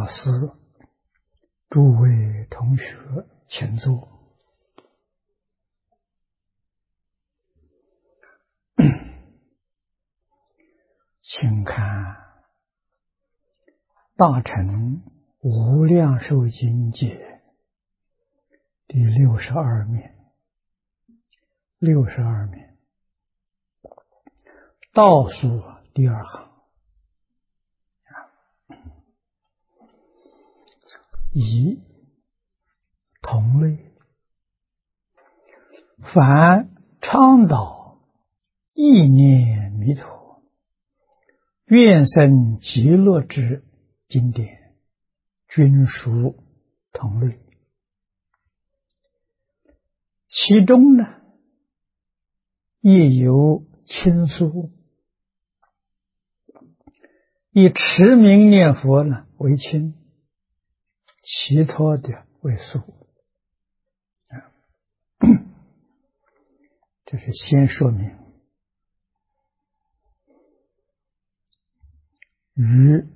法师，诸位同学，请坐。请看《大乘无量寿经解》第62面，62面倒数第二行，以同类，凡倡导意念弥陀，愿生极乐之经典，均属同类。其中呢，亦有亲疏，以持名念佛呢为亲，其他的为疏。这是先说明与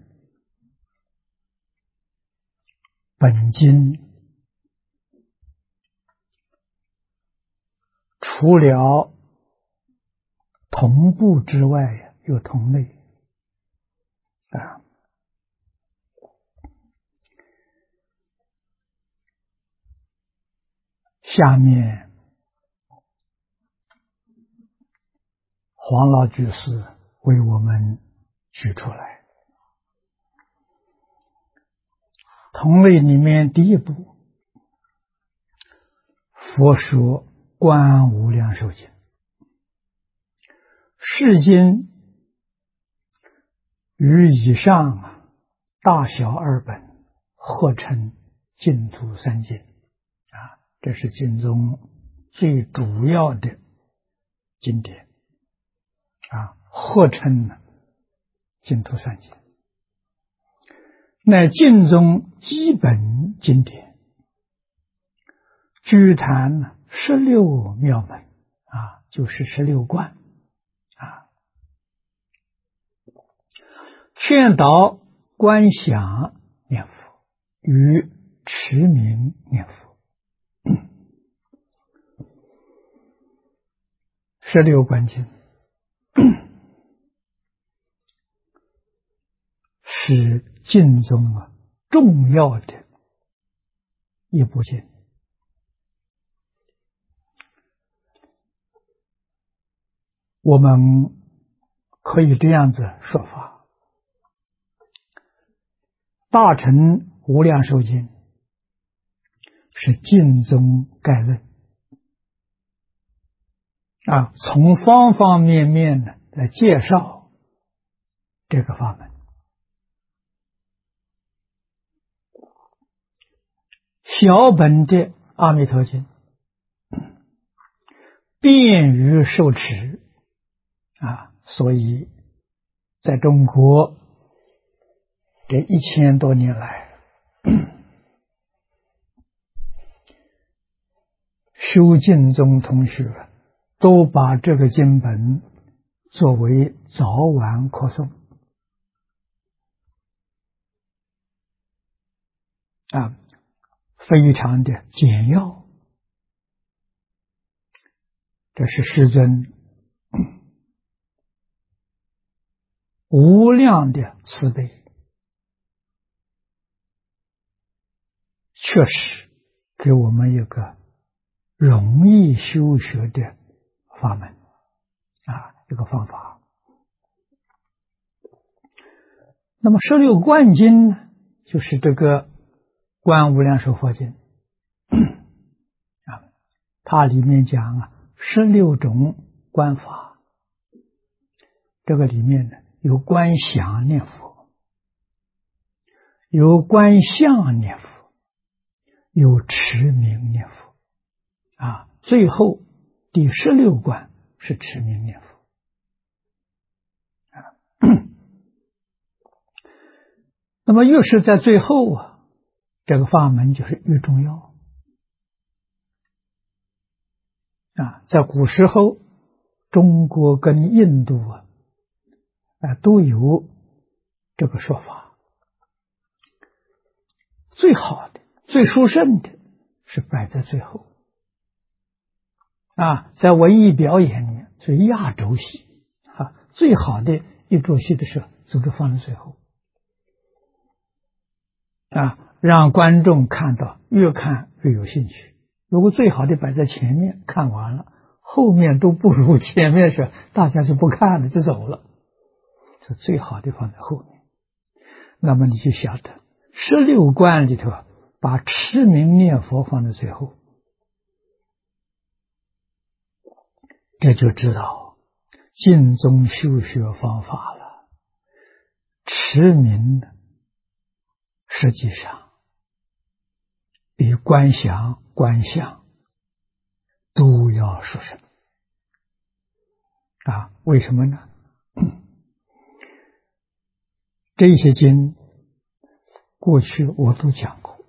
本经除了同步之外，有同类啊。下面黄老居士为我们举出来，同类里面第一部，佛说观无量寿经，是经与以上大小二本合称净土三经啊，这是经中最主要的经典啊，合称净土三经，乃经中基本经典，居谈16妙门啊，就是16观啊，劝导观想念佛与持名念佛。16观经是经中重要的一部经。我们可以这样子说法，大乘无量寿经是经中概论啊，从方方面面的来介绍这个法门。小本的阿弥陀经便于受持啊，所以在中国这1000多年来，修净宗同学都把这个经本作为早晚课诵啊，非常的简要。这是世尊无量的慈悲，确实给我们一个容易修学的法门啊，一个方法。那么16观经呢，就是这个观无量寿佛经啊，它里面讲16种观法，这个里面呢有观想念佛，有观相念佛，有持名念佛啊，最后第16观是持名念佛啊。那么越是在最后这个法门就是越重要啊。在古时候，中国跟印度都有这个说法。 最好的、最殊胜的是摆在最后。在文艺表演里面是压轴戏最好的一出戏的时候，总是放在最后让观众看到越看越有兴趣。如果最好的摆在前面，看完了，后面都不如前面时，大家就不看了，就走了。这最好的放在后面。那么你就晓得16观里头把持名念佛放在最后，这就知道净宗修学方法了。持名实际上比观想、观相都要殊胜为什么呢？这些经过去我都讲过。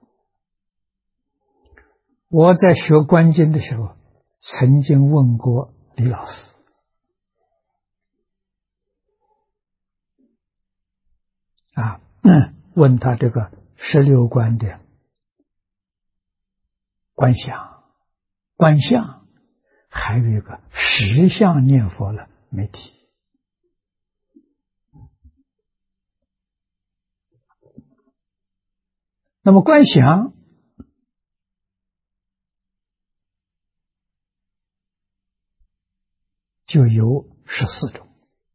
我在学观经的时候，曾经问过李老师问他这个16观的观想、观相，还有一个实相念佛了没提。那么观想就有14种。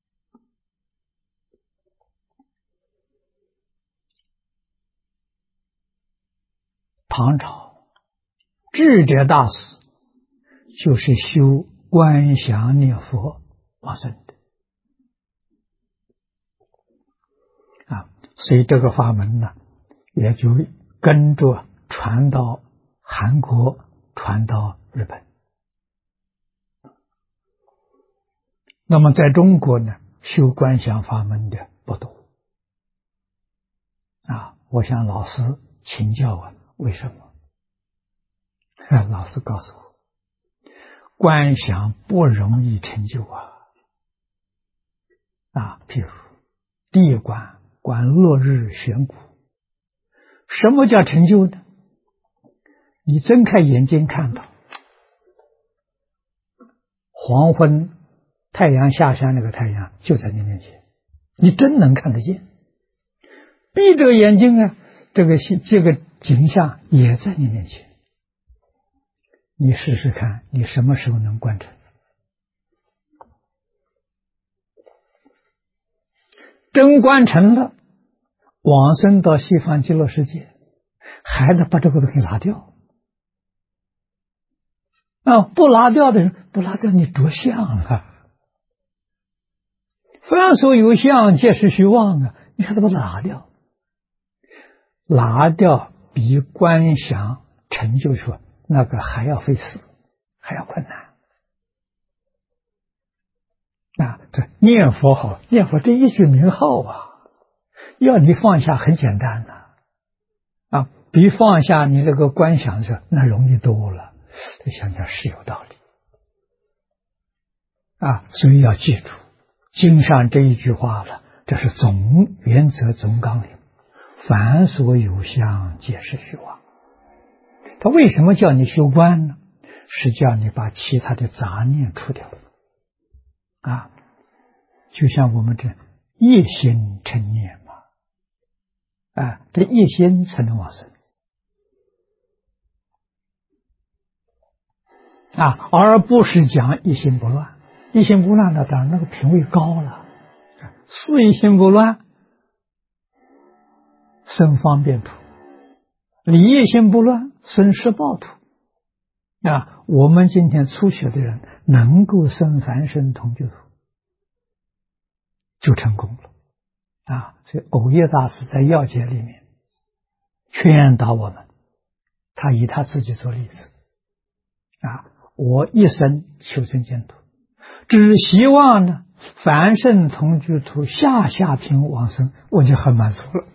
唐朝智者大师就是修观想念佛往生的所以这个法门呢，也就跟着传到韩国，传到日本。那么在中国呢，修观想法门的不多我向老师请教为什么？老师告诉我，观想不容易成就譬如第一观观落日悬谷，什么叫成就呢？你睁开眼睛看到黄昏太阳下山，那个太阳就在你面前，你真能看得见。闭着眼睛这个景象也在你面前。你试试看，你什么时候能观成？真观成了，往生到西方极乐世界，还得把这个东西拿掉不拿掉的人，不拿掉你着相凡所有相，皆是虚妄你还得把它拿掉。拿掉比观想成就说那个还要费事，还要困难这念佛好，念佛这一句名号要你放下很简单比放下你那个观想的时候那容易多了。这想想是有道理所以要记住经上这一句话了，这是总原则、总纲领。凡所有相，皆是虚妄。他为什么叫你修观呢？是叫你把其他的杂念除掉就像我们这一心成念这一心才能往生而不是讲一心不乱。一心不乱呢，当然那个品位高了。四一心不乱，生方便土；理一心不乱，生十报土。我们今天初学的人能够生凡身同居土，就成功了所以藕益大师在要解里面劝导我们，他以他自己做例子我一生求生净土，只希望呢凡圣同居土下下品往生，我就很满足了。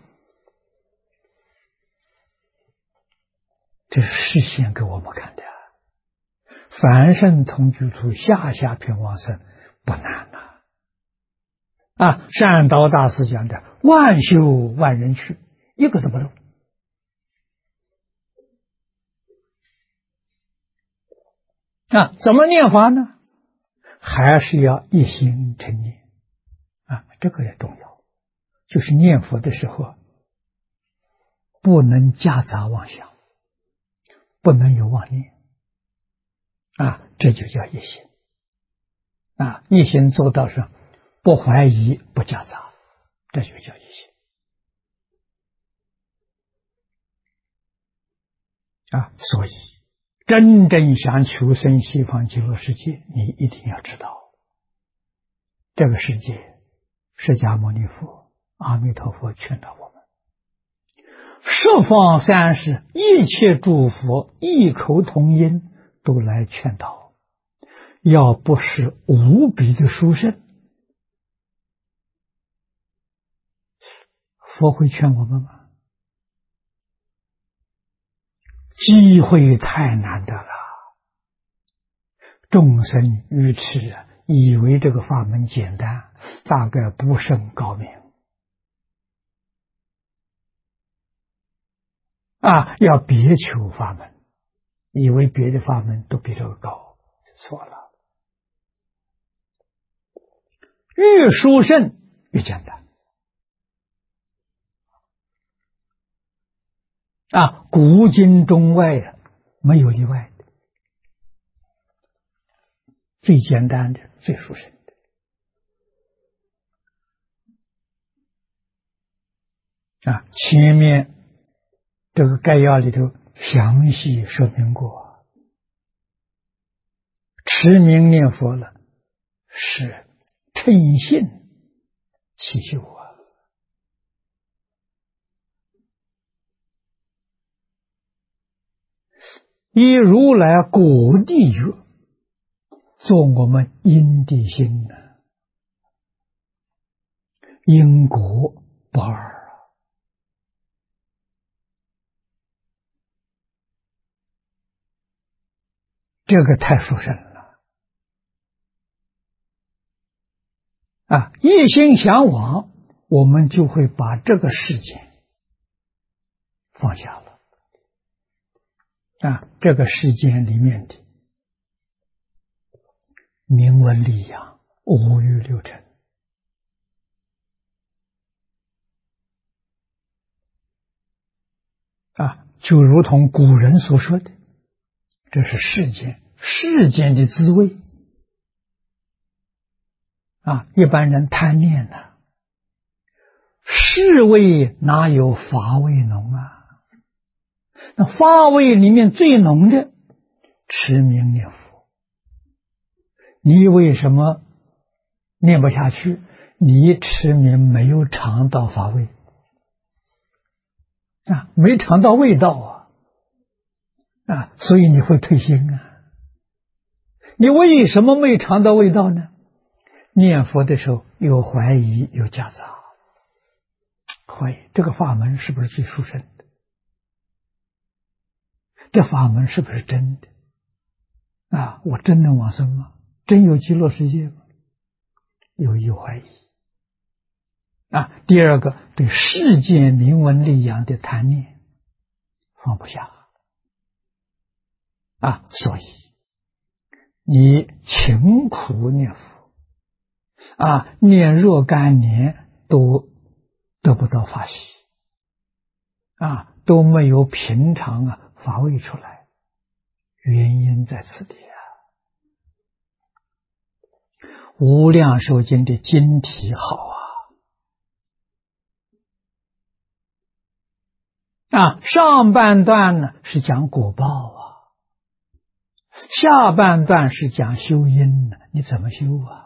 这是示现给我们看的凡圣同居土下下品往生不难善导大师讲的万修万人去，一个都不漏怎么念法呢？还是要一心称念这个也重要。就是念佛的时候，不能夹杂妄想，不能有妄念这就叫一心一心做到上，不怀疑，不夹杂，这就叫一心所以真正想求生西方极乐世界，你一定要知道，这个世界释迦牟尼佛、阿弥陀佛劝导我们，十方三世一切诸佛异口同音都来劝导，要不是无比的殊胜，佛会劝我们吗？机会太难得了，众生愚痴以为这个法门简单，大概不甚高明要别求法门，以为别的法门都比这个高，错了。越殊胜越简单古今中外没有例外的，最简单的，最殊胜的前面这个概要里头详细说明过，持名念佛了是称信祈求以如来果地狱做我们因地心因果不二这个太殊胜了一心向往，我们就会把这个世界放下了这个世间里面的名闻利养、五欲六尘就如同古人所说的，这是世间的滋味一般人贪念世味哪有法味浓那法味里面最浓的持名念佛，你为什么念不下去？你持名没有尝到法味没尝到味道所以你会退心你为什么没尝到味道呢？念佛的时候有怀疑，有夹杂，怀疑这个法门是不是最殊胜的？这法门是不是真的我真能往生吗？真有极乐世界吗？有怀疑第二个，对世间名闻利养的贪念放不下所以你勤苦念佛念若干年都得不到法喜都没有平常法味出来，原因在此地无量寿经的经题好上半段呢是讲果报下半段是讲修因你怎么修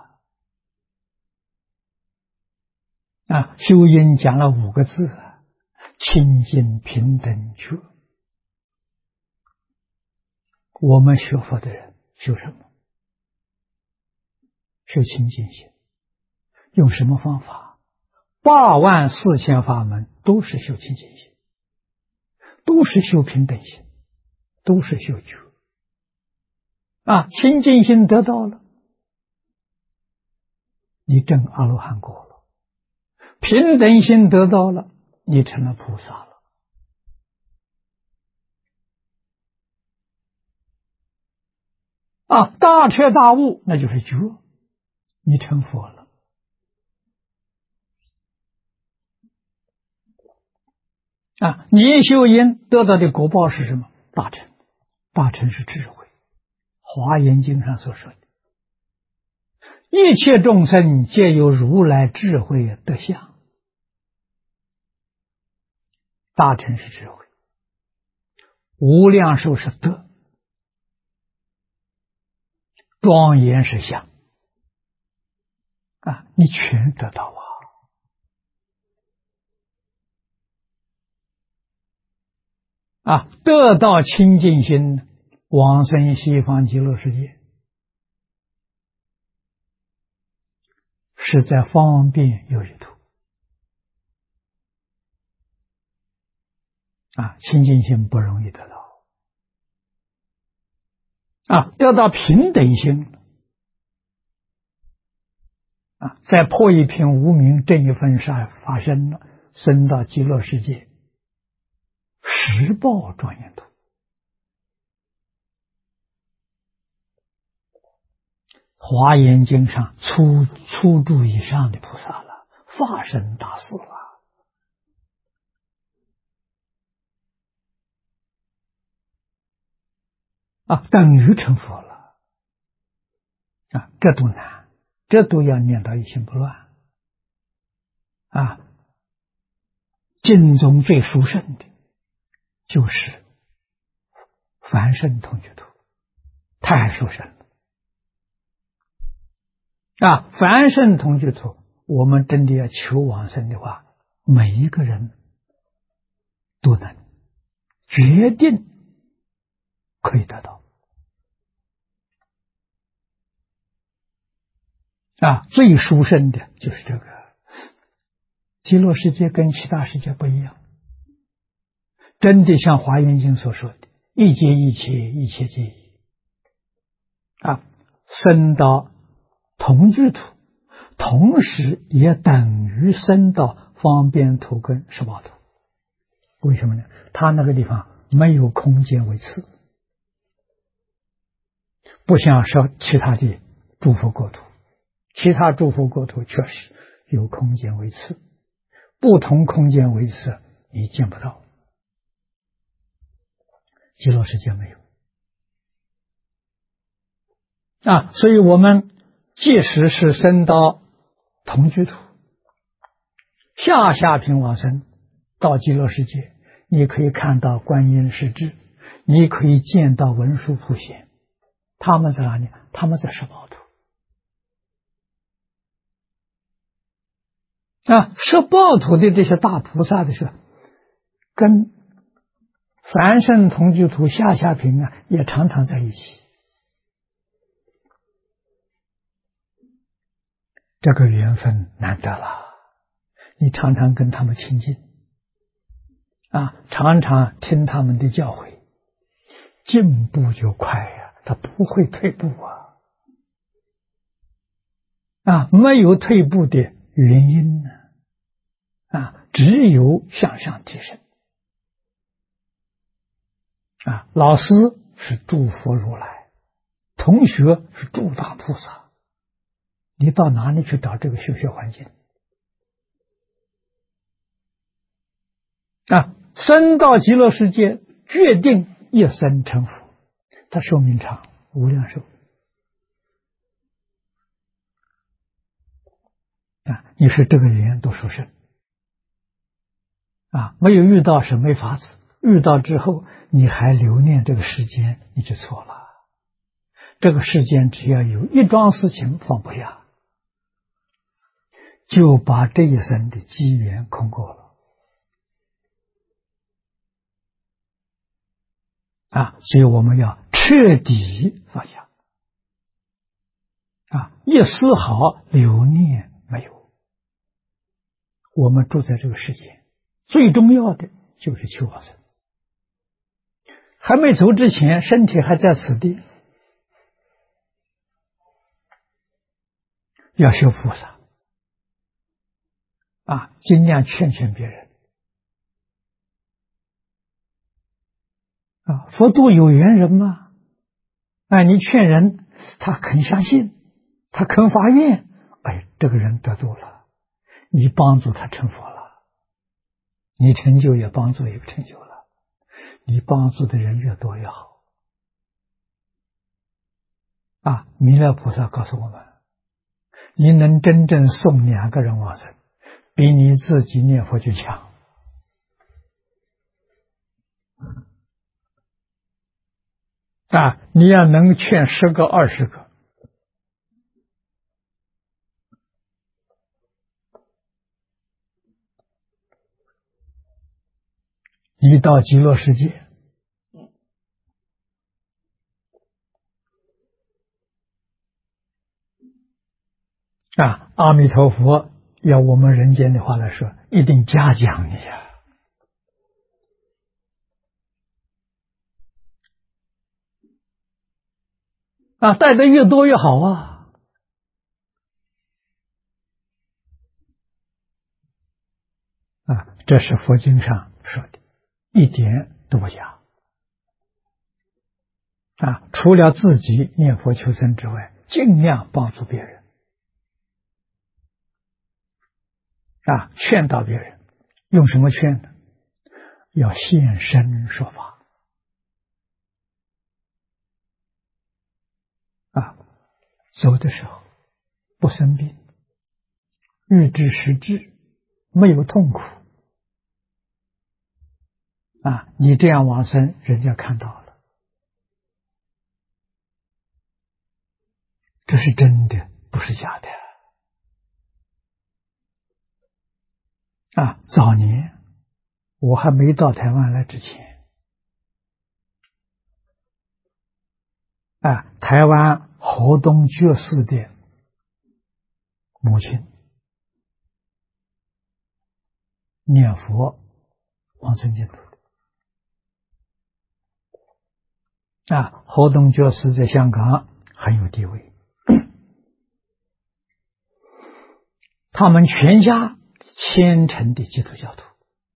修因讲了5个字清净平等觉。我们学佛的人修什么？修清净心。用什么方法？84000法门都是修清净心，都是修平等心，都是修觉清净心得到了，你证阿罗汉果了；平等心得到了，你成了菩萨了。 大彻大悟，那就是觉，你成佛了。你修因得到的果报是什么？大乘，大乘是智慧。华严经上所说的，一切众生皆有如来智慧德相。大乘是智慧，无量寿是德，庄严是相。你全得到得到清净心，往生西方极乐世界，是在方便有余土。清净心不容易得到。得到平等心，再破一品无明正一分善发生了，生到极乐世界，十报庄严土。华严经上初住以上的菩萨了，法身大士等于成佛了。这都难，这都要念到一心不乱。经中最殊胜的就是凡圣同居土，太殊胜了。凡圣同居土，我们真的要求往生的话，每一个人都能决定可以得到。最殊胜的就是这个极乐世界跟其他世界不一样，真的像华严经所说的，一切一切，一切皆一。生到同居土，同时也等于生到方便土跟十报土。为什么呢？他那个地方没有空间为次，不像说其他的诸佛国土，其他诸佛国土确实有空间为次，不同空间为次你见不到，极乐世界没有。所以我们即使是生到同居土，下品往生到极乐世界，你可以看到观音世智，你可以见到文殊普贤，他们在哪里？他们在十报土。十报土的这些大菩萨的是跟凡圣同居土下品也常常在一起。这个缘分难得了，你常常跟他们亲近，常常听他们的教诲，进步就快他不会退步没有退步的原因呢？只有向上提升。老师是诸佛如来，同学是诸大菩萨，你到哪里去找这个修学环境？生到极乐世界，决定一生成佛，他寿命长，无量寿。你是这个缘多殊胜没有遇到是没法子，遇到之后你还留恋这个世间，你就错了。这个世间只要有一桩事情放不下，就把这一生的机缘空过了所以我们要彻底放下一丝毫留念没有。我们住在这个世界，最重要的就是求往生。还没走之前，身体还在此地，要修菩萨尽量劝别人佛度有缘人嘛你劝人他肯相信，他肯发愿，哎，这个人得度了，你帮助他成佛了，你成就也帮助也成就了，你帮助的人越多越好。弥勒菩萨告诉我们，你能真正送2个人往生，比你自己念佛就强。你要能劝10个、20个，你到极乐世界，阿弥陀佛要我们人间的话来说，一定嘉奖你带的越多越好这是佛经上说的，一点都不假除了自己念佛求生之外，尽量帮助别人劝导别人。用什么劝呢？要现身说法走的时候不生病，日知时至，没有痛苦你这样往生，人家看到了，这是真的，不是假的早年我还没到台湾来之前台湾河东觉寺的母亲念佛往生净土河东觉寺在香港很有地位，他们全家虔诚的基督教徒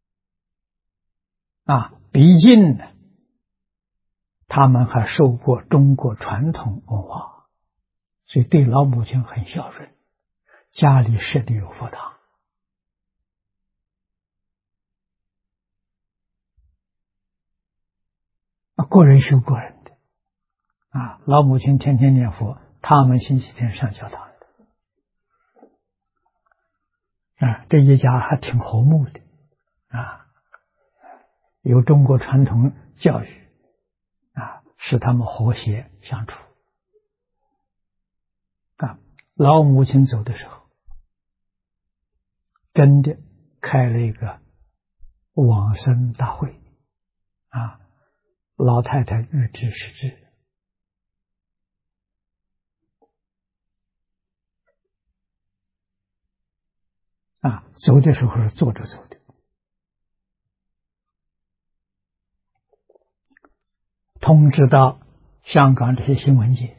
毕竟呢，他们还受过中国传统文化，所以对老母亲很孝顺，家里设立有佛堂个人修个人的老母亲天天念佛，他们星期天上教堂的这一家还挺和睦的有中国传统教育使他们和谐相处老母亲走的时候真的开了一个往生大会老太太预知时至走的时候是坐着走的，通知到香港这些新闻界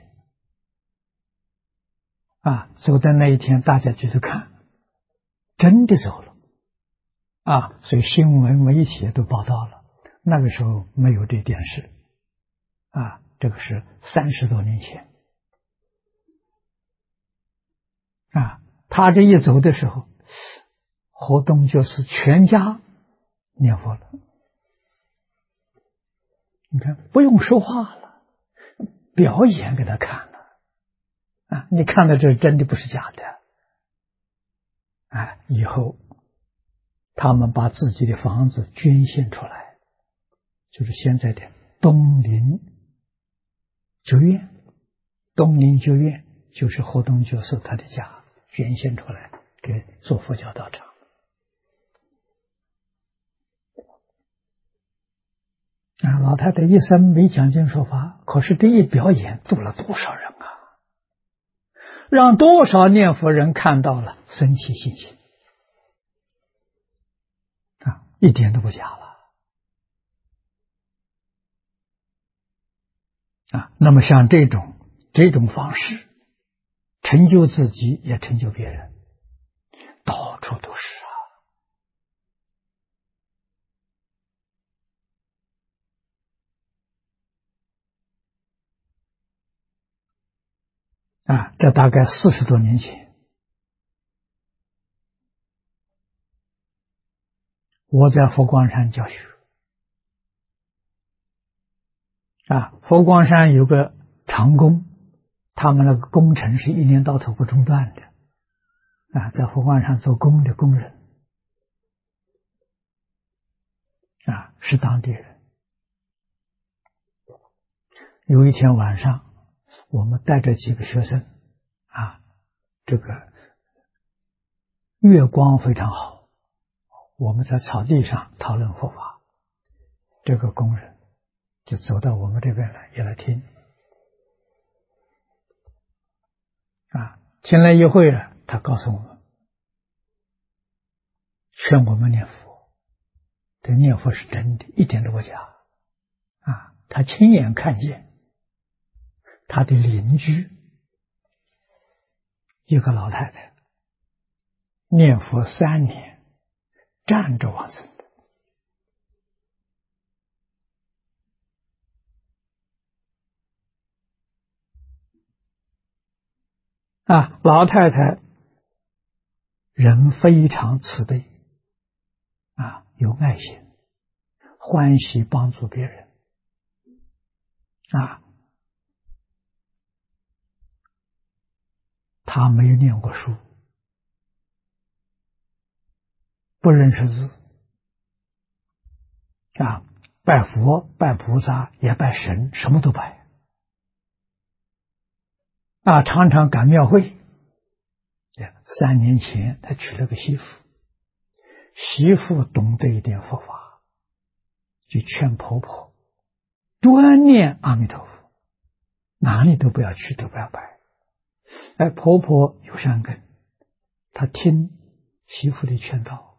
走的那一天大家就去看，真的走了所以新闻媒体都报道了。那个时候没有这电视这个是30多年前他这一走的时候，活动就是全家念佛了，你看不用说话了，表演给他看了你看到这真的不是假的以后他们把自己的房子捐献出来，就是现在的东林觉院，东林觉院就是活动就是他的家捐献出来给做佛教道场老太太一生没讲经说法，可是这一表演度了多少人让多少念佛人看到了，生起信心一点都不假了那么像这种方式，成就自己也成就别人，到处都是这大概40多年前，我在佛光山教学。佛光山有个长工，他们那个工程是一年到头不中断的。在佛光山做工的工人，是当地人。有一天晚上，我们带着几个学生，这个月光非常好，我们在草地上讨论佛法，这个工人就走到我们这边来，也来听。听了一会儿，他告诉我们，劝我们念佛。这念佛是真的，一点都不假。他亲眼看见他的邻居一个老太太念佛3年，站着往生的。老太太人非常慈悲，有爱心，欢喜帮助别人。他没有念过书，不认识字，拜佛拜菩萨也拜神，什么都拜。常常赶庙会。3年前他娶了个媳妇，媳妇懂得一点佛法，就劝婆婆专念阿弥陀佛，哪里都不要去，都不要拜。婆婆有善根，她听媳妇的劝导，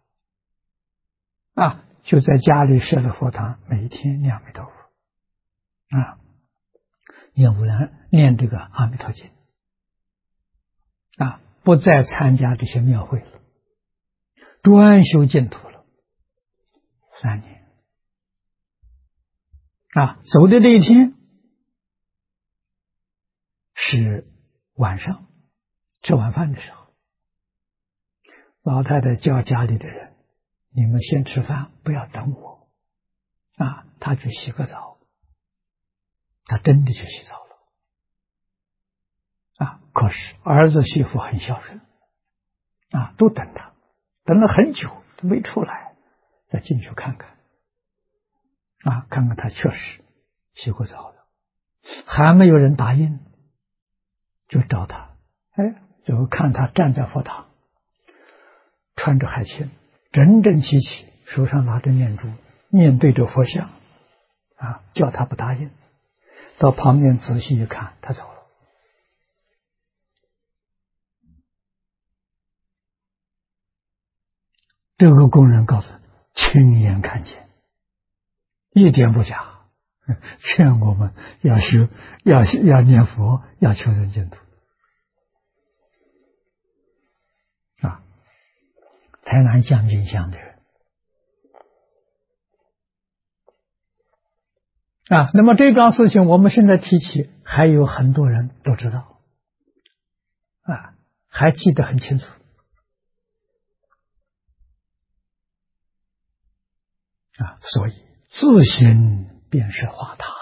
就在家里设了佛堂，每天念阿弥陀佛，念这个阿弥陀经，不再参加这些庙会了，专修净土了3年。走的那一天是晚上，吃晚饭的时候，老太太叫家里的人，你们先吃饭，不要等我。她去洗个澡，她真的去洗澡了。可是儿子媳妇很孝顺，都等他，等了很久都没出来，再进去看看，看看他确实洗过澡了，还没有人答应，就找他，就看他站在佛堂，穿着海青，整整齐齐，手上拿着念珠，面对着佛像，叫他不答应，到旁边仔细一看，他走了。这个工人告诉亲眼看见，一点不假，劝我们要修，要念佛，要求生净土。台南将军乡的人。那么这桩事情我们现在提起，还有很多人都知道，还记得很清楚。所以自心便是化塔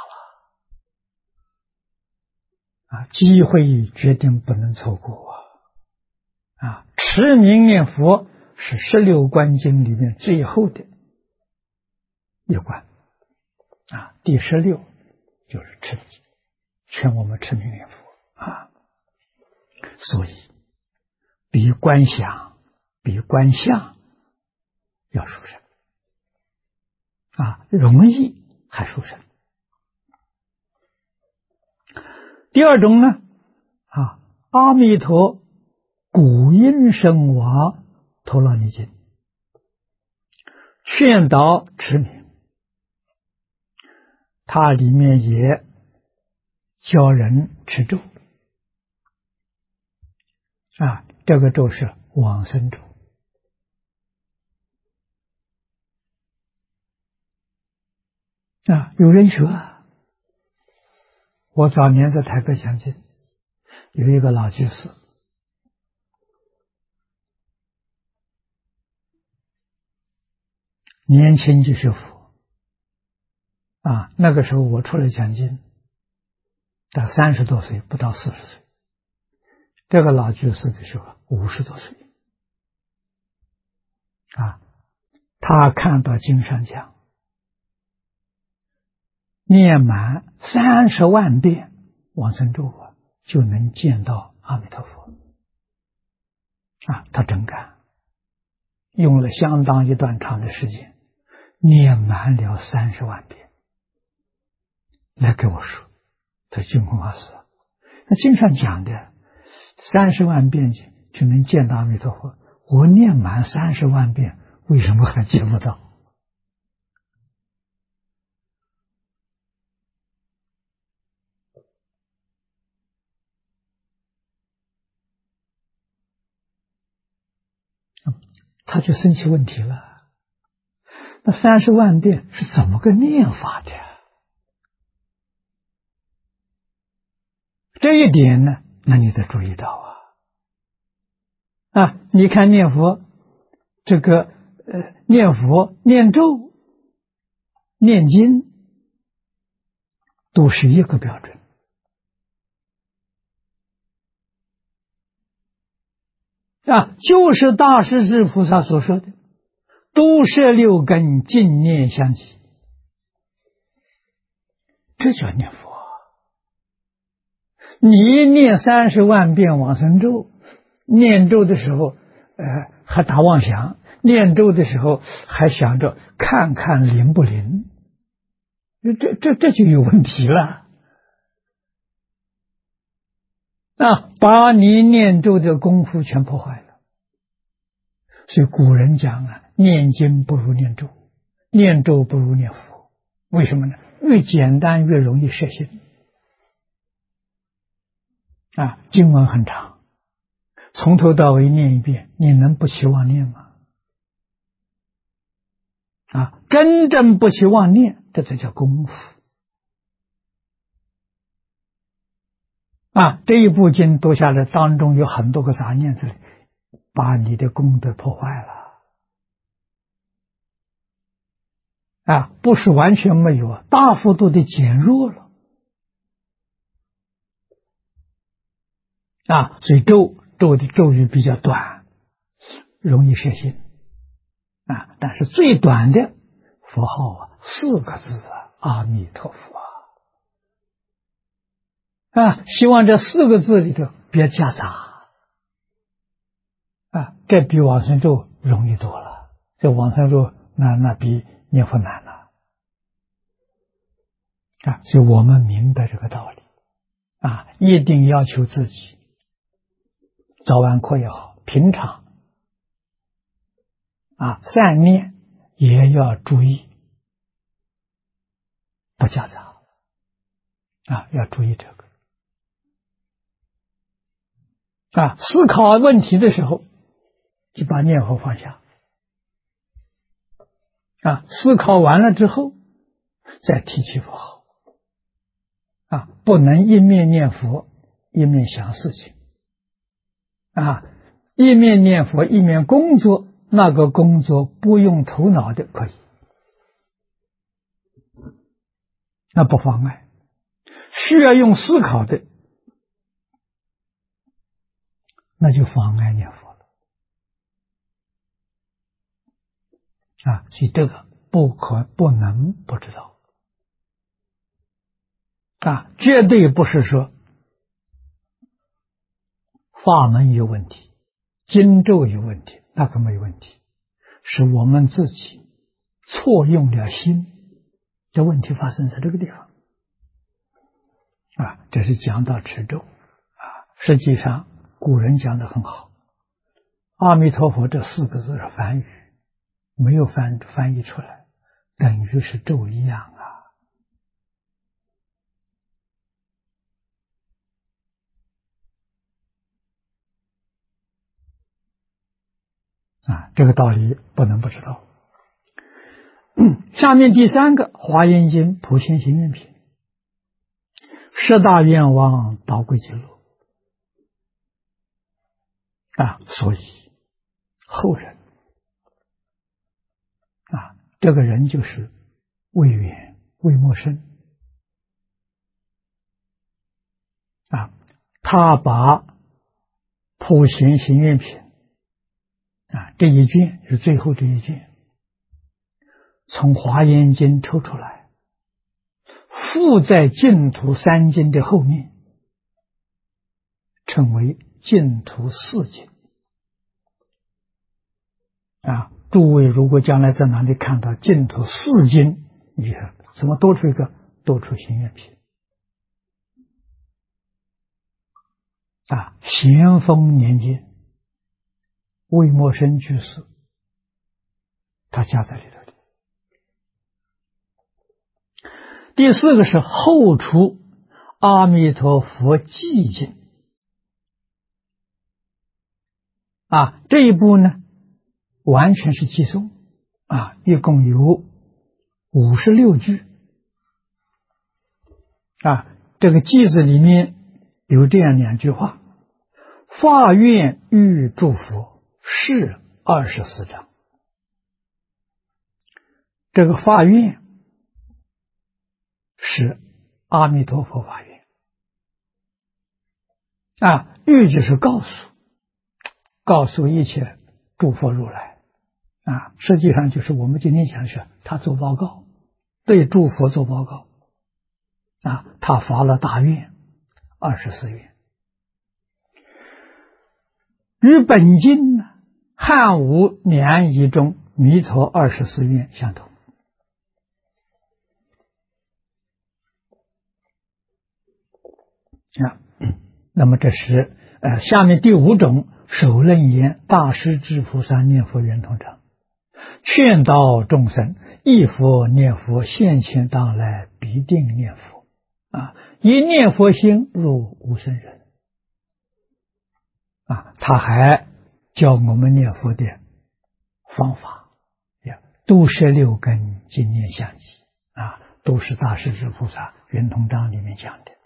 了。机会决定不能错过持名念佛是16观经里面最后的一关第16就是劝我们持名念佛所以比观想比观相要殊胜容易还殊胜。第二种呢阿弥陀古音声瓦陀罗尼经劝导持名，它里面也教人持咒这个咒是往生咒有人学我早年在台北讲经， 有一个老居士，年轻就学佛那个时候我出来讲经，到30多岁，不到40岁。这个老居士的时候50多岁他看到经上讲，念满30万遍往生咒就能见到阿弥陀佛他真干，用了相当一段长的时间，念满了30万遍，来给我说，他净空法师，那经上讲的30万遍就能见到阿弥陀佛，我念满30万遍，为什么还见不到？他就生起问题了。那30万遍是怎么个念法的？这一点呢，那你得注意到你看念佛，这个念佛、念咒、念经，都是一个标准就是大势至菩萨所说的都摄6根，净念相继，这叫念佛。你念30万遍往生咒，念咒的时候还打妄想，念咒的时候还想着看看灵不灵，这就有问题了把你念咒的功夫全破坏了。所以古人讲念经不如念咒，念咒不如念佛。为什么呢？越简单越容易摄心经文很长，从头到尾念一遍，你能不起妄念吗？真正不起妄念，这才叫功夫这一部经读下来，当中有很多个杂念这里，把你的功德破坏了不是完全没有大幅度的减弱了所以咒的咒语比较短，容易摄心但是最短的佛号4个字阿弥陀佛希望这4个字里头别夹杂这比往生咒容易多了。这往生咒那比念佛难了所以我们明白这个道理一定要求自己早晚课也好，平常善念也要注意不夹杂要注意这个思考问题的时候就把念佛放下思考完了之后再提起佛号不能一面念佛一面想事情一面念佛一面工作，那个工作不用头脑的可以，那不妨碍。需要用思考的，那就妨碍念佛了所以这个不能不知道绝对不是说法门有问题，经咒有问题，那个没有问题，是我们自己错用了心，这问题发生在这个地方这是讲到持咒实际上古人讲得很好，阿弥陀佛这4个字是梵语，没有翻译出来，等于是咒一样这个道理不能不知道。下面第3个华严经普贤行愿品，10大愿望导归极乐。 所以后人这个人就是魏源、魏默生他把普贤行愿品这一卷是最后这一卷，从华严经抽出来，附在净土三经的后面，称为净土四经诸位如果将来在哪里看到净土四经，你看怎么多出一个？多出行愿品咸丰年间魏默生居士他加在里头的。第四个是后出阿弥陀佛寂经这一部呢完全是偈颂一共有56句这个偈子里面有这样2句话：发愿欲诸佛是24章。这个发愿是阿弥陀佛发愿欲就是告诉一切诸佛如来实际上就是我们今天讲是他做报告，对诸佛做报告他发了大愿24愿，与本经呢汉武两仪中弥陀24愿相同那么这是下面第5种首楞严大师至菩萨念佛圆通章，劝导众生忆佛念佛，现前当来必定念佛以念佛心入无生忍他还教我们念佛的方法都是6根经念相继都是大势至菩萨圆通章里面讲的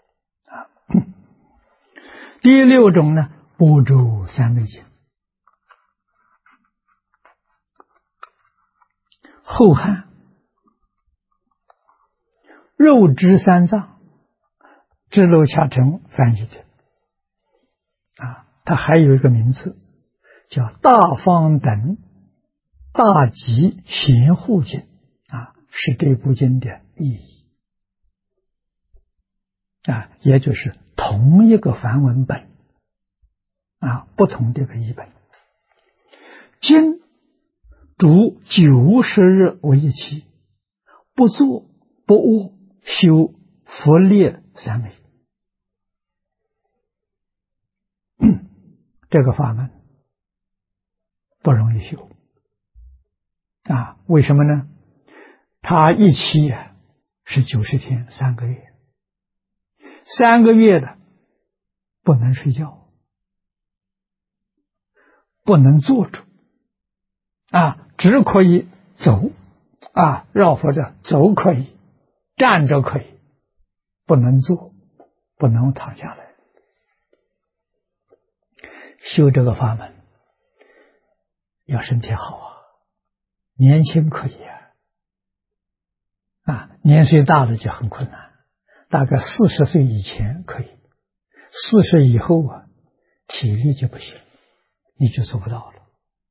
第6种呢般舟三昧经，后汉肉支三藏支娄迦成翻译的它还有一个名字叫大方等大吉贤护经是这部经的意义也就是同一个梵文本不同的一个译本。经主90日为一期，不坐不卧，修佛列三昧这个法门不容易修为什么呢？他一期是90天3个月，3个月的不能睡觉，不能坐着只可以走绕佛着走可以，站着可以，不能坐，不能躺下来。修这个法门要身体好年轻可以年岁大了就很困难，大概40岁以前可以，40以后体力就不行，你就做不到了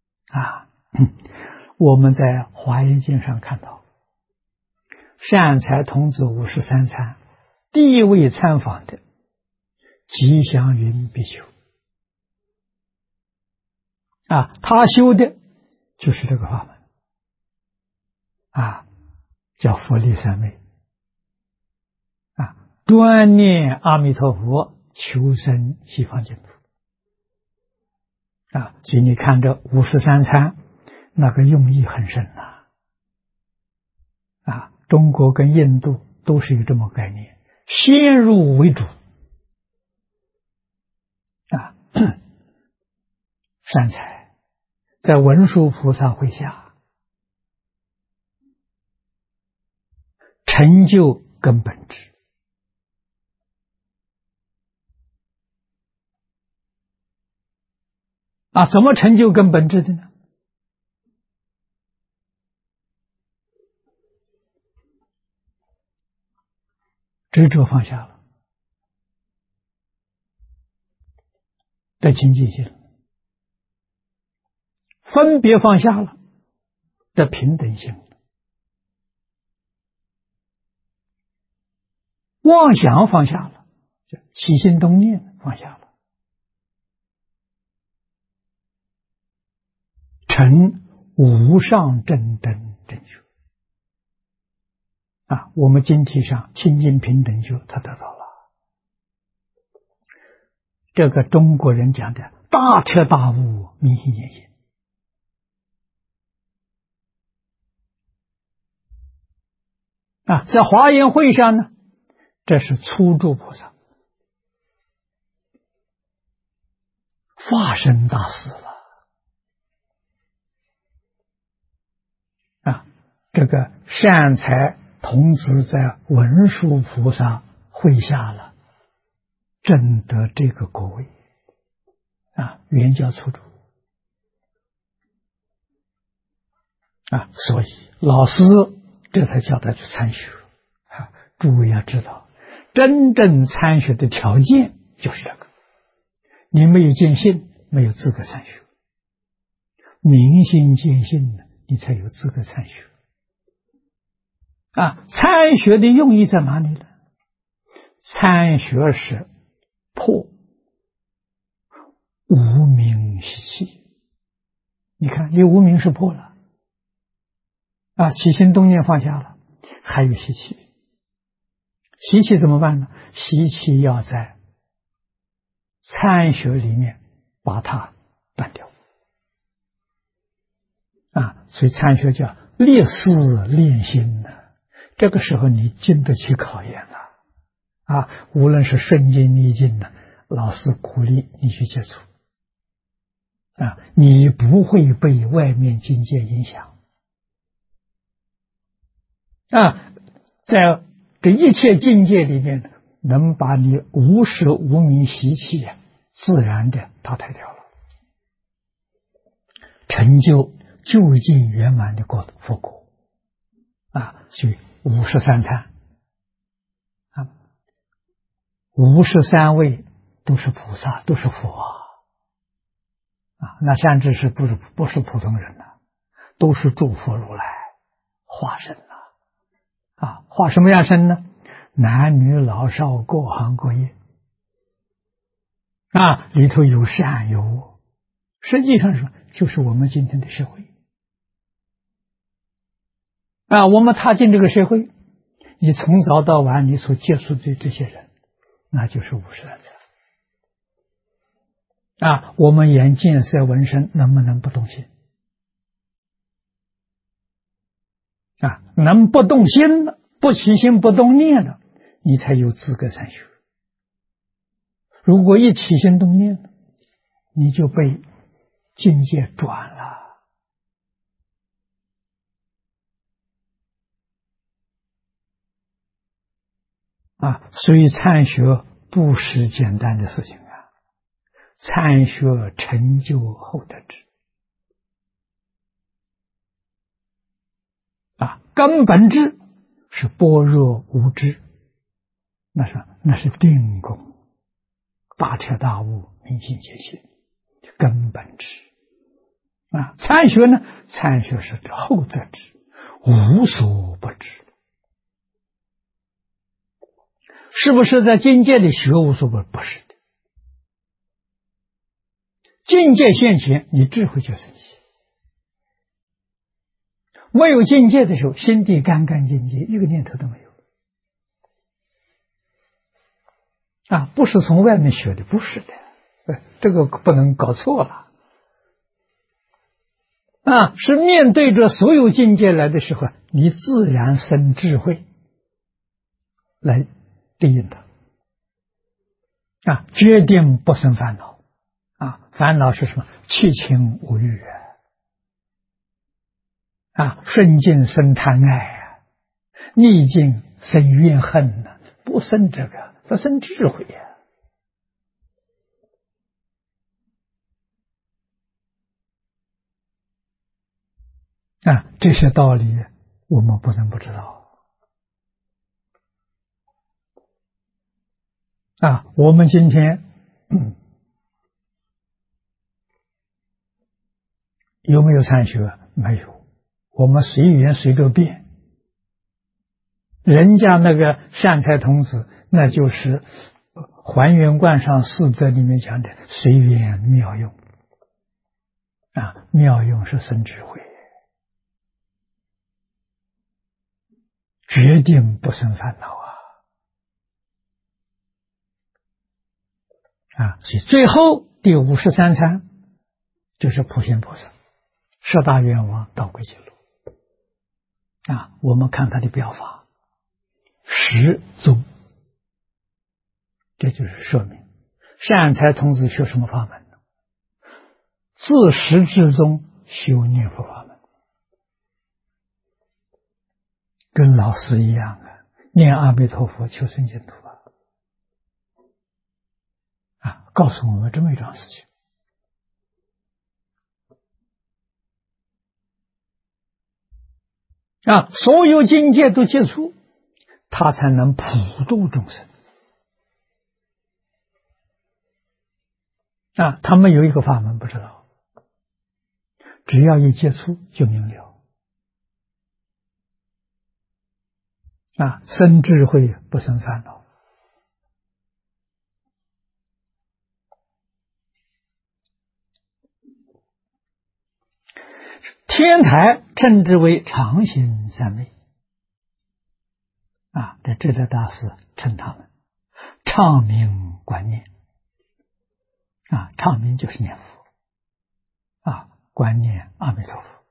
我们在华严经上看到善财童子53参第一位参访的吉祥云比丘他修的就是这个法门叫佛力三昧专念阿弥陀佛，求生西方净土所以你看这53参那个用意很深中国跟印度都是有这么概念，先入为主善财在文殊菩萨会下成就根本智怎么成就根本智的呢？执着放下了，得清净心；分别放下了，得平等性；妄想放下了，起心动念放下了，成无上正等正觉。我们经题上清净平等觉，他得到了。这个中国人讲的大彻大悟，明心见性。在华严会上呢，这是初住菩萨，化身大士了。这个善财童子在文殊菩萨会下了，证得这个果位，原教初住。所以老师这才叫他去参学。诸位要知道，真正参学的条件就是这个。你没有见性，没有资格参学；明心见性呢，你才有资格参学。参学的用意在哪里呢？参学是破无明习气。你看，你无明是破了，起心动念放下了，还有习气。习气怎么办呢？习气要在参学里面把它断掉。所以参学叫立思练心的。这个时候你经得起考验了。无论是顺境逆境的，老师鼓励你去接触。你不会被外面境界影响。在这一切境界里面，能把你无始无明习气自然的淘汰掉了，成就究竟圆满的佛果。所以53参53位都是菩萨，都是佛那善知识不是普通人都是诸佛如来化身化什么样身呢？男女老少各行各业里头有善有恶，实际上就是我们今天的社会我们踏进这个社会，你从早到晚你所接触的这些人，那就是53参我们眼见色闻声能不能不动心能不动心的，不起心不动念的，你才有资格参学。如果一起心动念，你就被境界转了所以参学不是简单的事情参学成就后得智根本智是般若无知，那是定功，大彻大悟，明心见性，根本智参学呢？参学是后得智，无所不知。是不是在境界里学无所不知？不是的。境界现前，你智慧就升起。没有境界的时候，心地干干净净，一个念头都没有不是从外面学的，不是的，这个不能搞错了是面对着所有境界来的时候，你自然生智慧来对应它决定不生烦恼烦恼是什么？七情五欲顺境生贪爱逆境生怨恨不生这个，它生智慧这些道理我们不能不知道我们今天有没有参学？没有，我们随缘随着变。人家那个善财童子，那就是还原观上四德里面讲的随缘妙用妙用是生智慧，决定不生烦恼所以最后第53参就是普贤菩萨十大愿王道归极乐我们看他的表法，十宗，这就是说明善财童子学什么法门呢？自始至终修念佛法门，跟老师一样念阿弥陀佛求生净土告诉我们这么一桩事情所有境界都接触，他才能普度众生他们有一个法门不知道，只要一接触就明了生智慧不生烦恼。天台称之为常行三昧这智德大师称他们唱名观念唱名就是念佛观念阿弥陀佛。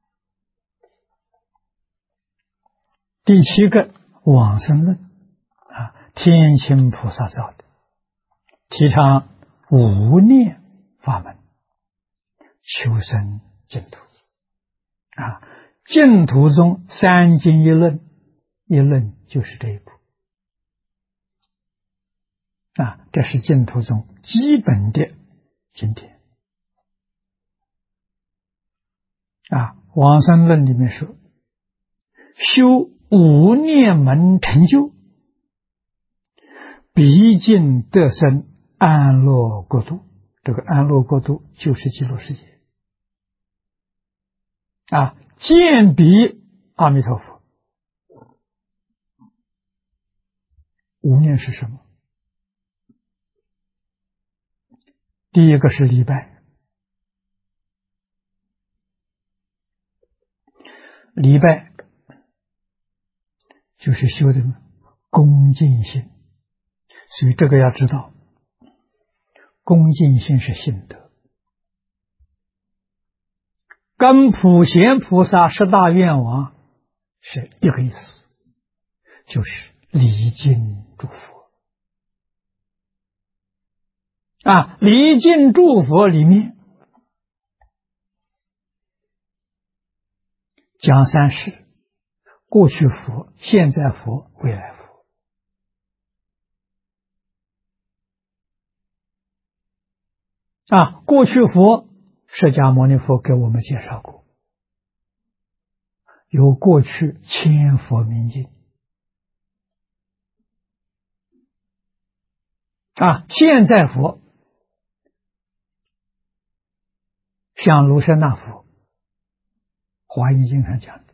第七个往生论天亲菩萨造的，提倡无念法门，求生净土净土中三经一论，一论就是这一部这是净土中基本的经典往生论里面说，修无念门成就，毕竟得生安乐国度。这个安乐国度就是极乐世界见彼阿弥陀佛。无念是什么？第一个是礼拜，礼拜就是修的恭敬心，所以这个要知道，恭敬心是信德，跟普贤菩萨十大愿王是一个意思，就是礼敬诸佛礼敬诸佛里面讲三世，过去佛、现在佛、未来佛过去佛释迦牟尼佛给我们介绍过，有过去千佛明经现在佛像卢舍那佛，华严经上讲的，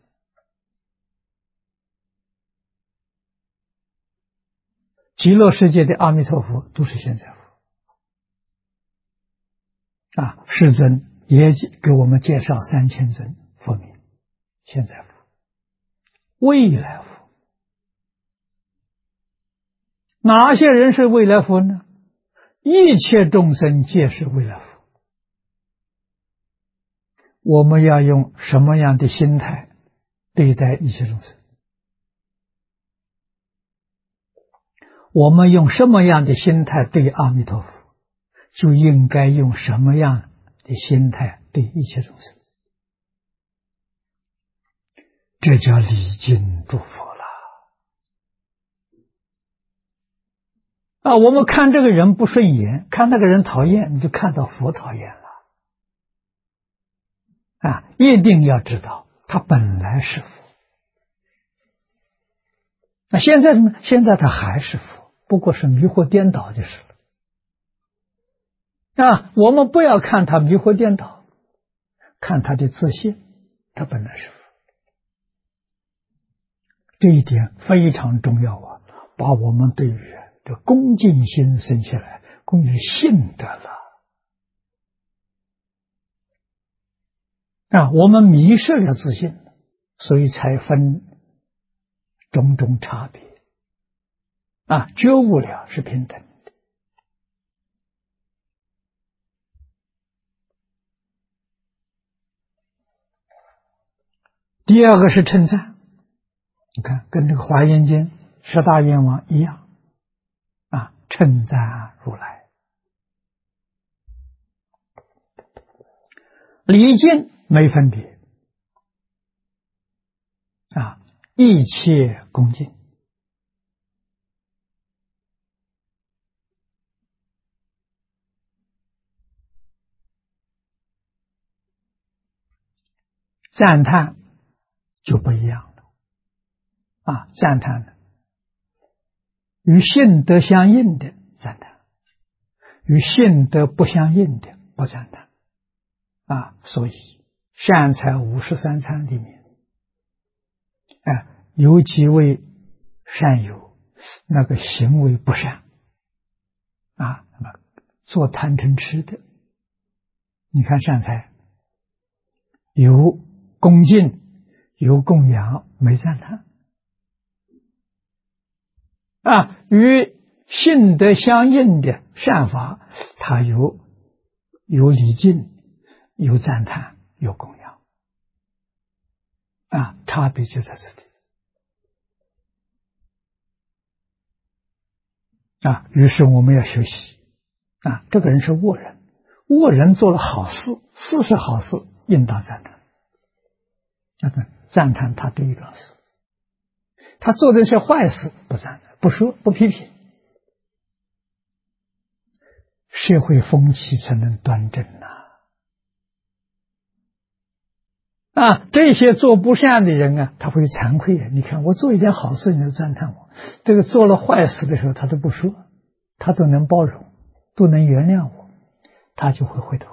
极乐世界的阿弥陀佛都是现在佛世尊也给我们介绍3000尊佛名，现在佛、未来佛。哪些人是未来佛呢？一切众生皆是未来佛。我们要用什么样的心态对待一切众生？我们用什么样的心态对阿弥陀佛，就应该用什么样的心态对一切众生。这叫礼敬诸佛了我们看这个人不顺眼，看那个人讨厌，你就看到佛讨厌了一定要知道他本来是佛。那现在呢？现在他还是佛，不过是迷惑颠倒就是了。我们不要看他迷惑颠倒，看他的自信，他本来是佛。这一点非常重要啊！把我们对于这恭敬心生起来，恭敬信得了。我们迷失了自信，所以才分种种差别。觉悟了是平等的。第二个是称赞，你看跟这个《华严经》十大愿望一样，称赞如来。礼敬没分别，一切恭敬。赞叹就不一样了，赞叹的与信德相应的赞叹，与信德不相应的不赞叹。所以善财53参里面，有几位善友那个行为不善，那么做贪嗔痴的，你看善财有恭敬，有供养，没赞叹。与信德相应的善法，它有礼敬，有赞叹，有供养。差别就在这里。于是我们要学习。这个人是恶人，恶人做了好事，事是好事，应当赞叹。赞叹他对一桩事。他做的是坏事，不赞叹，不说，不批评。社会风气才能端正这些做不善的人他会惭愧你看我做一点好事，你就赞叹我；这个做了坏事的时候，他都不说，他都能包容，都能原谅我，他就会回头。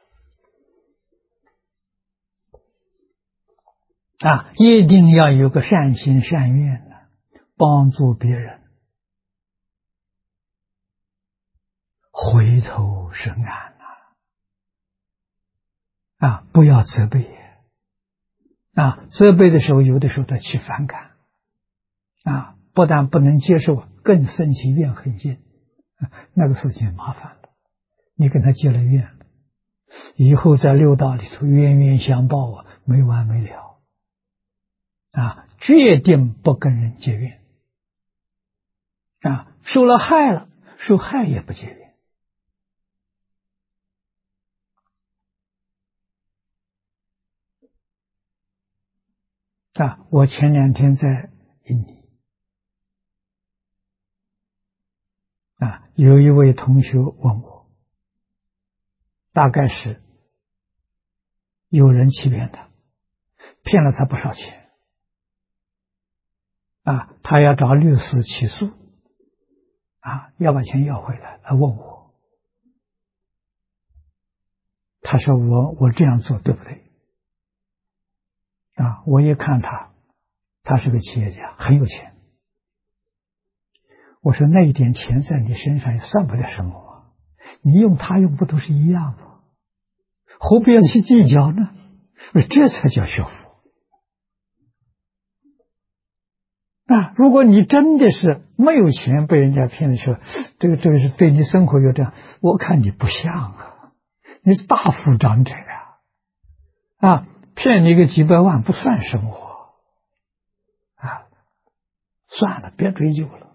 一定要有个善心善愿帮助别人，回头是岸不要责备。责备的时候，有的时候他起反感，不但不能接受，更生起怨恨心，那个事情麻烦了。你跟他结了怨，以后在六道里头冤冤相报没完没了。决定不跟人结怨。受了害了，受害也不结怨。我前2天在印尼，有一位同学问我，大概是有人欺骗他，骗了他不少钱，他要找律师起诉，要把钱要回来，来问我，他说我这样做对不对？我一看他是个企业家，很有钱。我说那一点钱在你身上也算不了什么，你用他用不都是一样吗？何必要去计较呢？这才叫学佛。如果你真的是没有钱被人家骗的时候，这个是对你生活有这样，我看你不像你是大富长者骗你个几百万不算什么算了，别追究了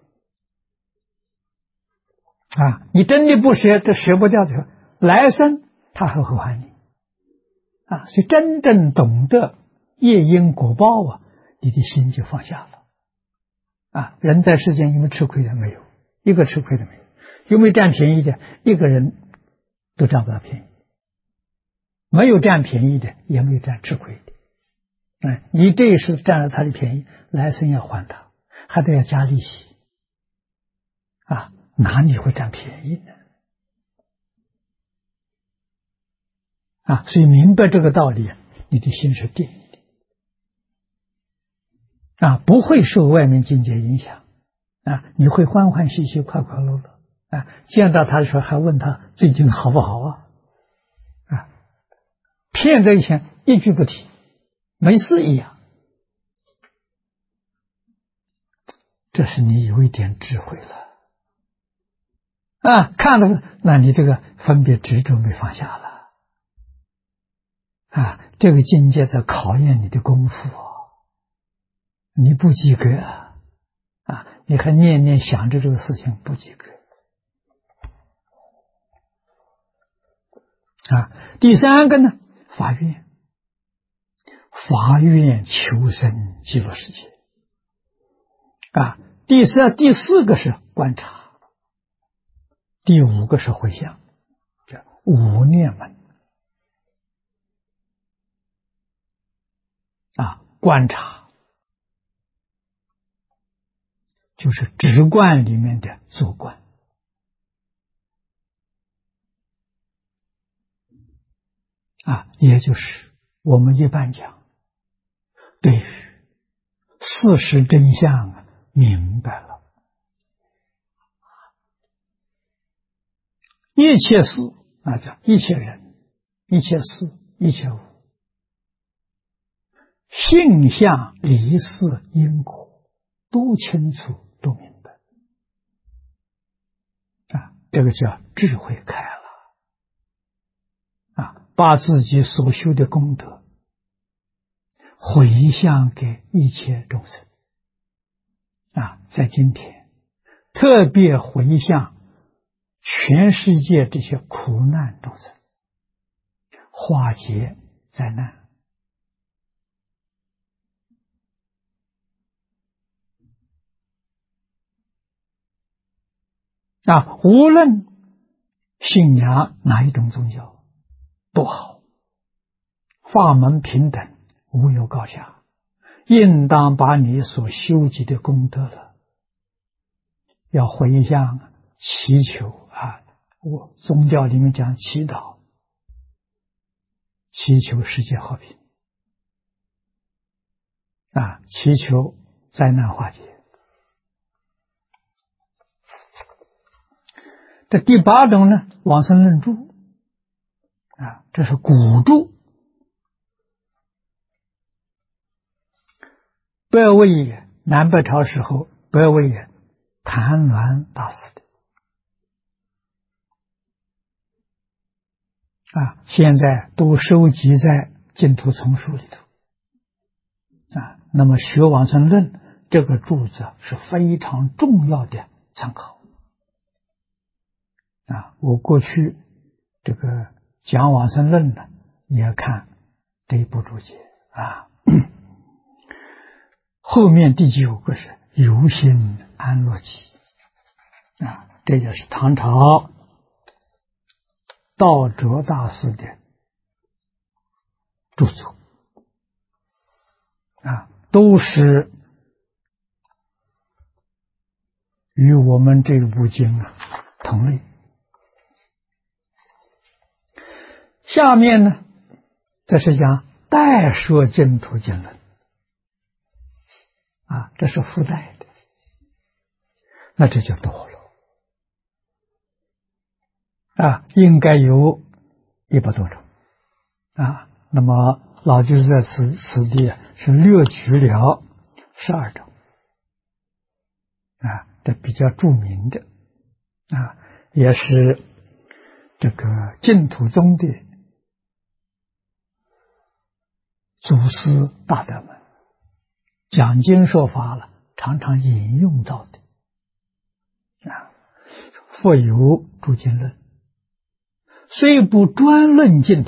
你真的不舍，这舍不掉的时候，来生他还会还你所以真正懂得业因果报你的心就放下了人在世间有没有吃亏的？没有，一个吃亏的没有。有没有占便宜的？一个人都占不到便宜。没有占便宜的，也没有占吃亏你这一世占了他的便宜，来生要还他，还得要加利息哪里会占便宜呢？所以明白这个道理，你的心是定的不会受外面境界影响你会欢欢喜喜、快快乐乐见到他的时候还问他最近好不好骗在以前一句不提，没事一样。这是你有一点智慧了看了，那你这个分别执着没放下了这个境界在考验你的功夫你不及格你还念念想着这个事情不及格第三个呢，发愿，发愿求生极乐世界第四个是观察，第五个是回向，叫无念门观察就是直观里面的做观也就是我们一般讲对于事实真相明白了，一切事叫一切人、一切事、一切物，性相离事因果都清楚都明白这个叫智慧开了把自己所修的功德回向给一切众生在今天特别回向全世界这些苦难众生，化解灾难无论信仰哪一种宗教都好，法门平等，无有高下，应当把你所修集的功德了要回向祈求我宗教里面讲祈祷，祈求世界和平祈求灾难化解。这第八种呢，往生论著这是古著，北魏也，南北朝时候北魏也谭鸾大师的现在都收集在净土丛书里头那么学往生论这个著作是非常重要的参考我过去这个讲往生论呢也看这一部注解后面第9个是游心安乐集这也是唐朝道哲大师的著作都是与我们这部经同类。下面呢，这是讲代说净土经论这是附带的，那这就多了应该有100多种那么老居士在此地是略举了12种这比较著名的也是这个净土宗的祖师大德们讲经说法了常常引用到的复有诸经论，虽不专论净土，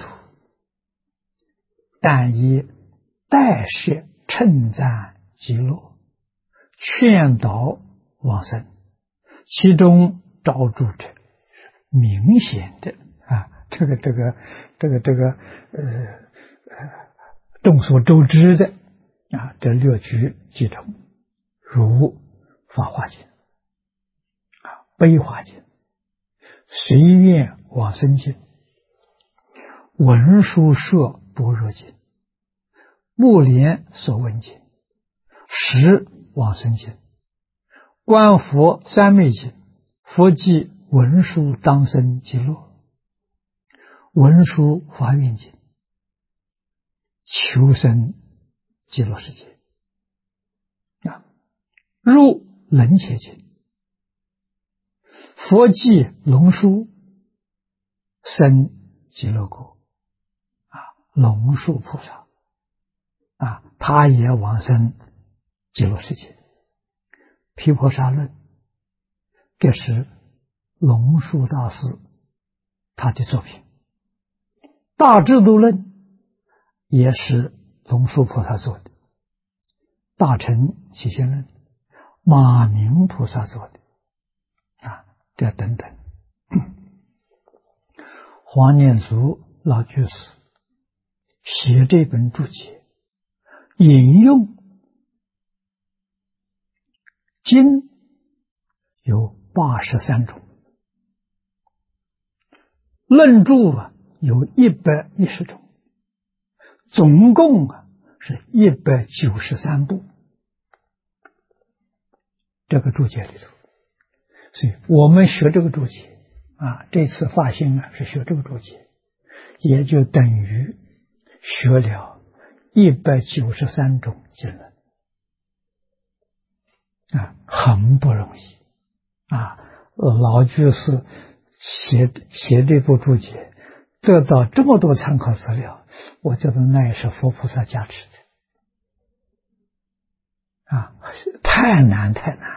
但以代摄称赞极乐，劝导往生，其中招住者明显的这个众所周知的这六句记中，如法华经、悲华经、随愿往生经、文殊摄般若经、目连所闻经、十往生经、观佛三昧经、佛记文殊当生极乐、文殊发愿经、求生极乐世界，入楞伽经、佛记龙树生极乐国，龙树菩萨他也往生极乐世界。毗婆沙论，这是龙树大师他的作品。大智度论也是龙树菩萨做的，大乘起信论马明菩萨做的这等等。黄念祖老居士写这本注解，引用经有83种，论著有110种，总共是193部。这个注解里头，所以我们学这个注解这次发心是学这个注解，也就等于学了193种经论很不容易老居士写这部注解，得到这么多参考资料，我觉得那也是佛菩萨加持的太难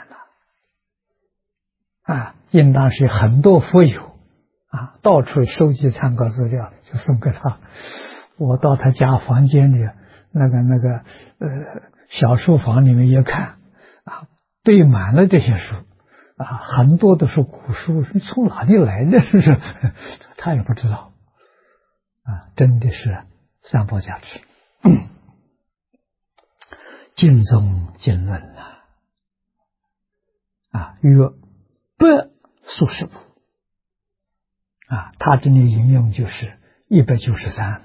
了应当是很多佛友到处收集参考资料，就送给他。我到他家房间里那个小书房里面一看堆满了这些书很多都是古书，从哪里来的？是他也不知道真的是三宝加持。经中经论约1数十部他这里引用就是193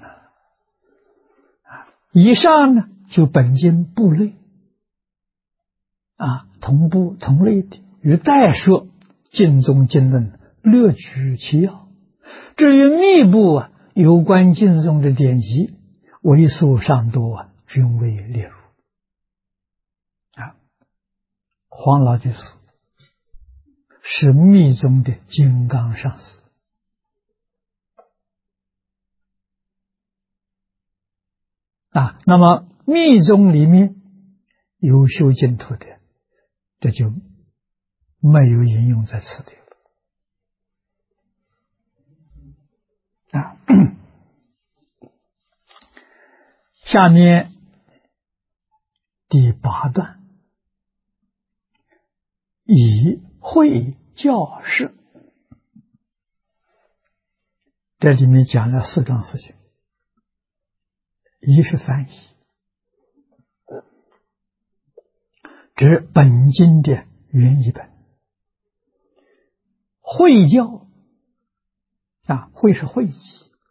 以上呢就本经部类同部同类的，与代说经中经论略举其要。至于密部有关经中的典籍，为数尚多均未列入黄老居士是密宗的金刚上师那么密宗里面有修净土的，这就没有引用在此地了下面第8段，以会教示，这里面讲了4桩事情。一是翻译，指本经的原译本。会教会是会集，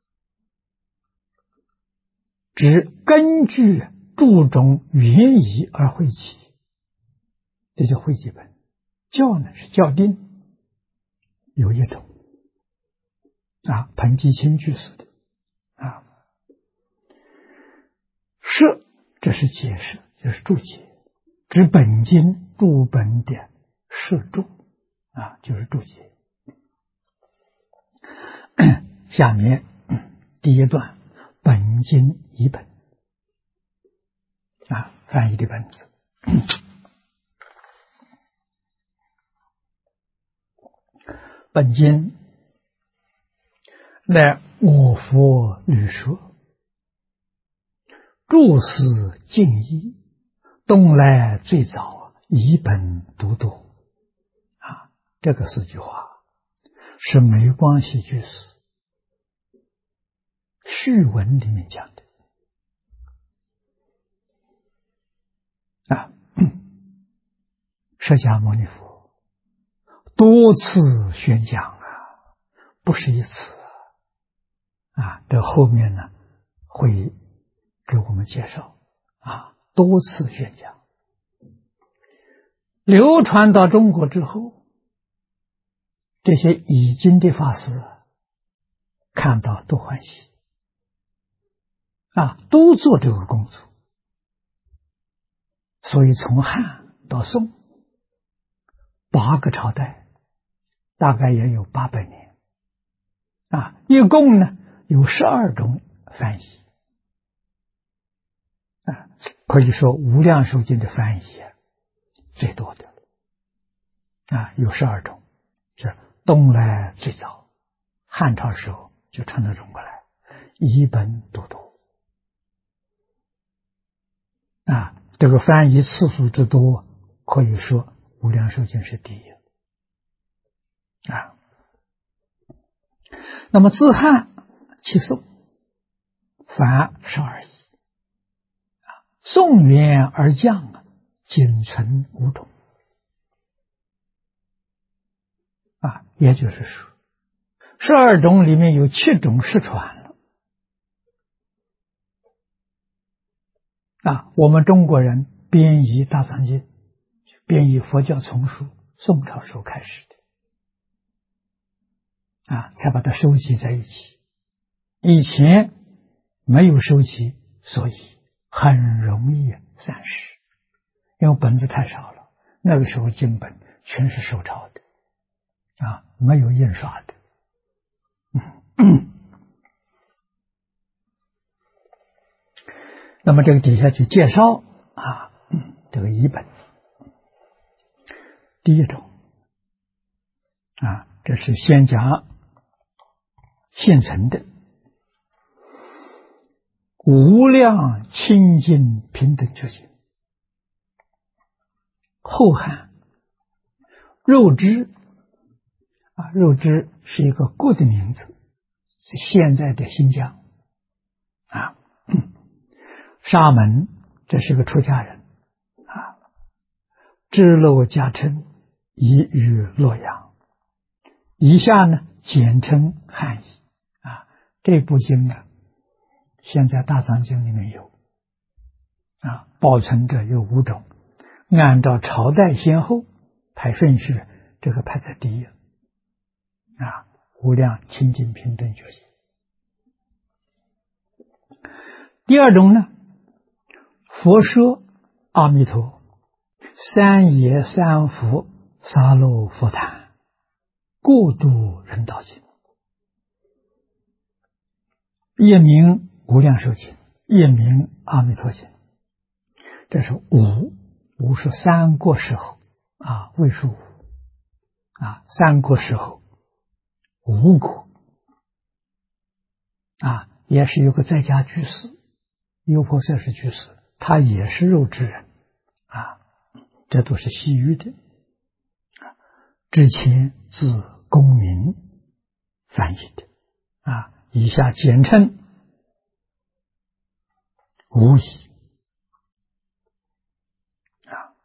指根据注中原译而会集，这叫会集本。教呢是教定，有一种彭基清居士的释，这是解释，就是注解，指本经注本的释注就是注解。下面第1段，本经译本翻译的本子。本经乃我佛律说，注释尽译，东来最早，以本独读这个4句话是梅光系居士序文里面讲的啊，释迦牟尼佛多次宣讲啊，不是一次啊。这后面呢会给我们介绍啊，多次宣讲，流传到中国之后，这些已经的法师看到都欢喜啊，都做这个工作。所以从汉到宋8个朝代，大概也有800年啊，一共呢有12种翻译啊，可以说无量寿经的翻译最多的啊，有12种，是东来最早，汉朝时候就传到中国来，一本独读啊，这个翻译次数之多，可以说无量寿经是第一啊。那么自汉起宋，凡12译啊，宋元而降啊，仅存5种啊，也就是说，12种里面有7种失传了啊。我们中国人编译大藏经，编译佛教丛书，宋朝时候开始的啊，才把它收集在一起。以前没有收集，所以很容易散失，因为本子太少了。那个时候经本全是手抄的啊，没有印刷的。那么这个底下去介绍啊，这个译本，第一种啊，这是先讲现存的无量清净平等觉经，后汉肉支啊，肉支是一个国的名字，是现在的新疆啊。沙门这是个出家人啊，支娄迦谶译于洛阳，以下呢简称汉译啊。这部经呢，现在大藏经里面有啊，保存着有5种，按照朝代先后排顺序，这个排在第一啊，无量清净平等觉经。第二种呢，佛说阿弥陀三业三福沙漏佛坛过度人道经，一名无量寿经，一名阿弥陀经。这是五是三国时候啊，魏书五啊，三国时候吴国啊，也是有个在家居士，优婆塞是居士，他也是肉支人啊，这都是西域的啊，之前自公民翻译的啊，以下简称无疑啊。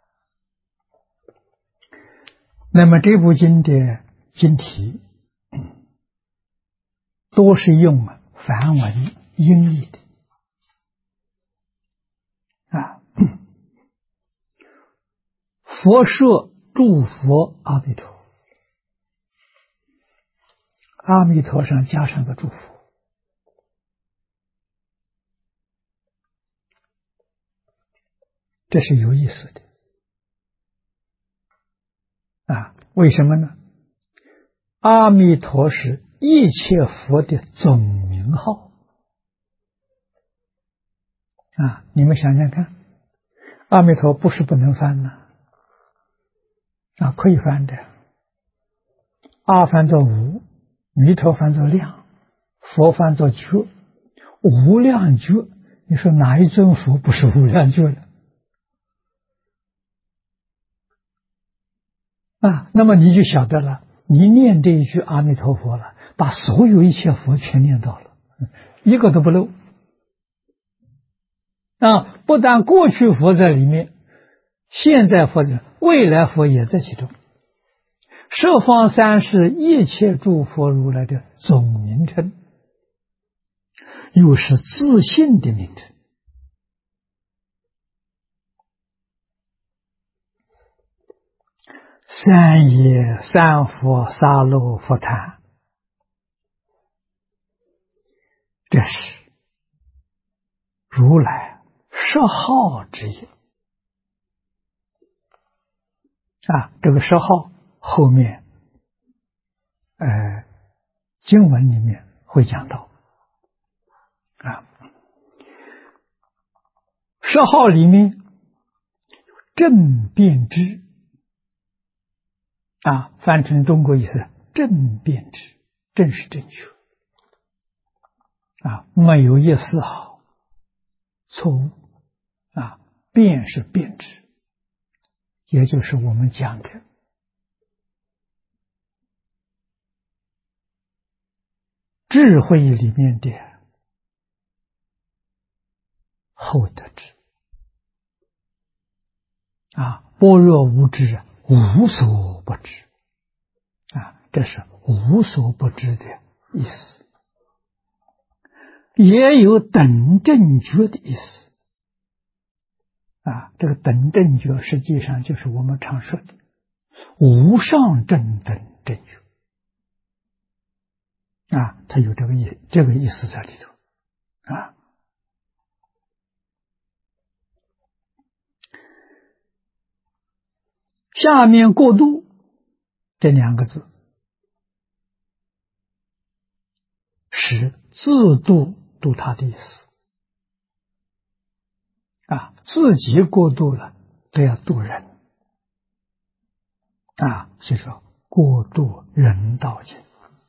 那么这部经的经题多是用梵文音译的啊。佛说诸佛阿弥陀，阿弥陀上加上个祝福，这是有意思的啊。为什么呢？阿弥陀是一切佛的总名号啊！你们想想看，阿弥陀不是不能翻呢啊，可以翻的。阿翻作无，弥陀翻作量，佛翻作觉，无量觉，你说哪一尊佛不是无量觉的啊？那么你就晓得了，你念这一句阿弥陀佛了，把所有一切佛全念到了，一个都不漏啊！不但过去佛在里面， 现在佛的未来佛也在其中。十方三世一切诸佛如来的总名称，又是自信的名称。三业三佛沙漏佛坛，这是如来十号之一啊。这个十号后面经文里面会讲到啊。十号里面正遍知啊，翻成中国意思，正遍知，正是正确啊，没有一丝毫错误啊。辨是辨知，也就是我们讲的智慧里面的厚德智啊，般若无知，无所不知啊，这是无所不知的意思，也有等正觉的意思啊。这个等正觉实际上就是我们常说的无上正等正觉啊，它有这个意思在里头啊。下面过渡这两个字是自度度他的意思啊，自己过渡了都要度人啊，所以说过渡人道经。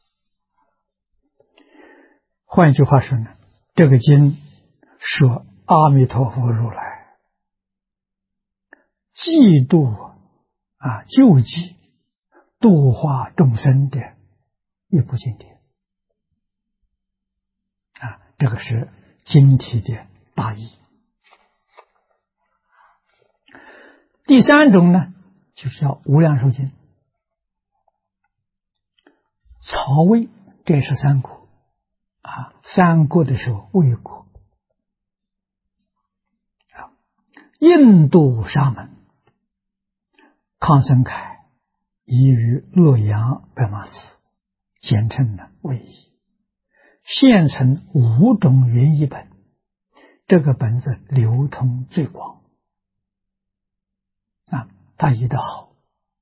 换句话说呢，这个经说阿弥陀佛如来济度啊，救济度化众生的一部经典啊，这个是经题的大意。第三种呢，就是叫无量寿经。曹魏这是三国啊，三国的时候魏国啊，印度沙门康僧凯译于洛阳白马寺，简称呢魏译，现存5种原译本，这个本子流通最广啊，他译得好。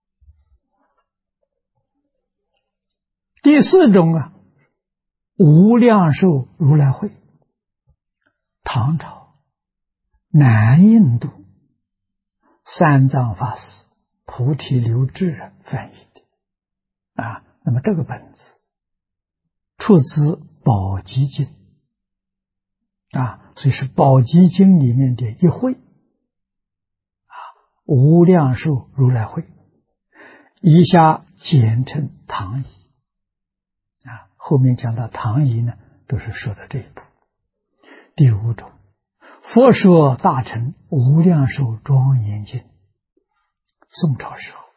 第四种啊，无量寿如来会，唐朝南印度三藏法师菩提流志翻译的啊。那么这个本子出自宝积经啊，所以是宝积经里面的一会啊，无量寿如来会，以下简称唐译啊。后面讲到唐译呢，都是说的这一步。第五种，佛说大乘无量寿庄严经，宋朝时候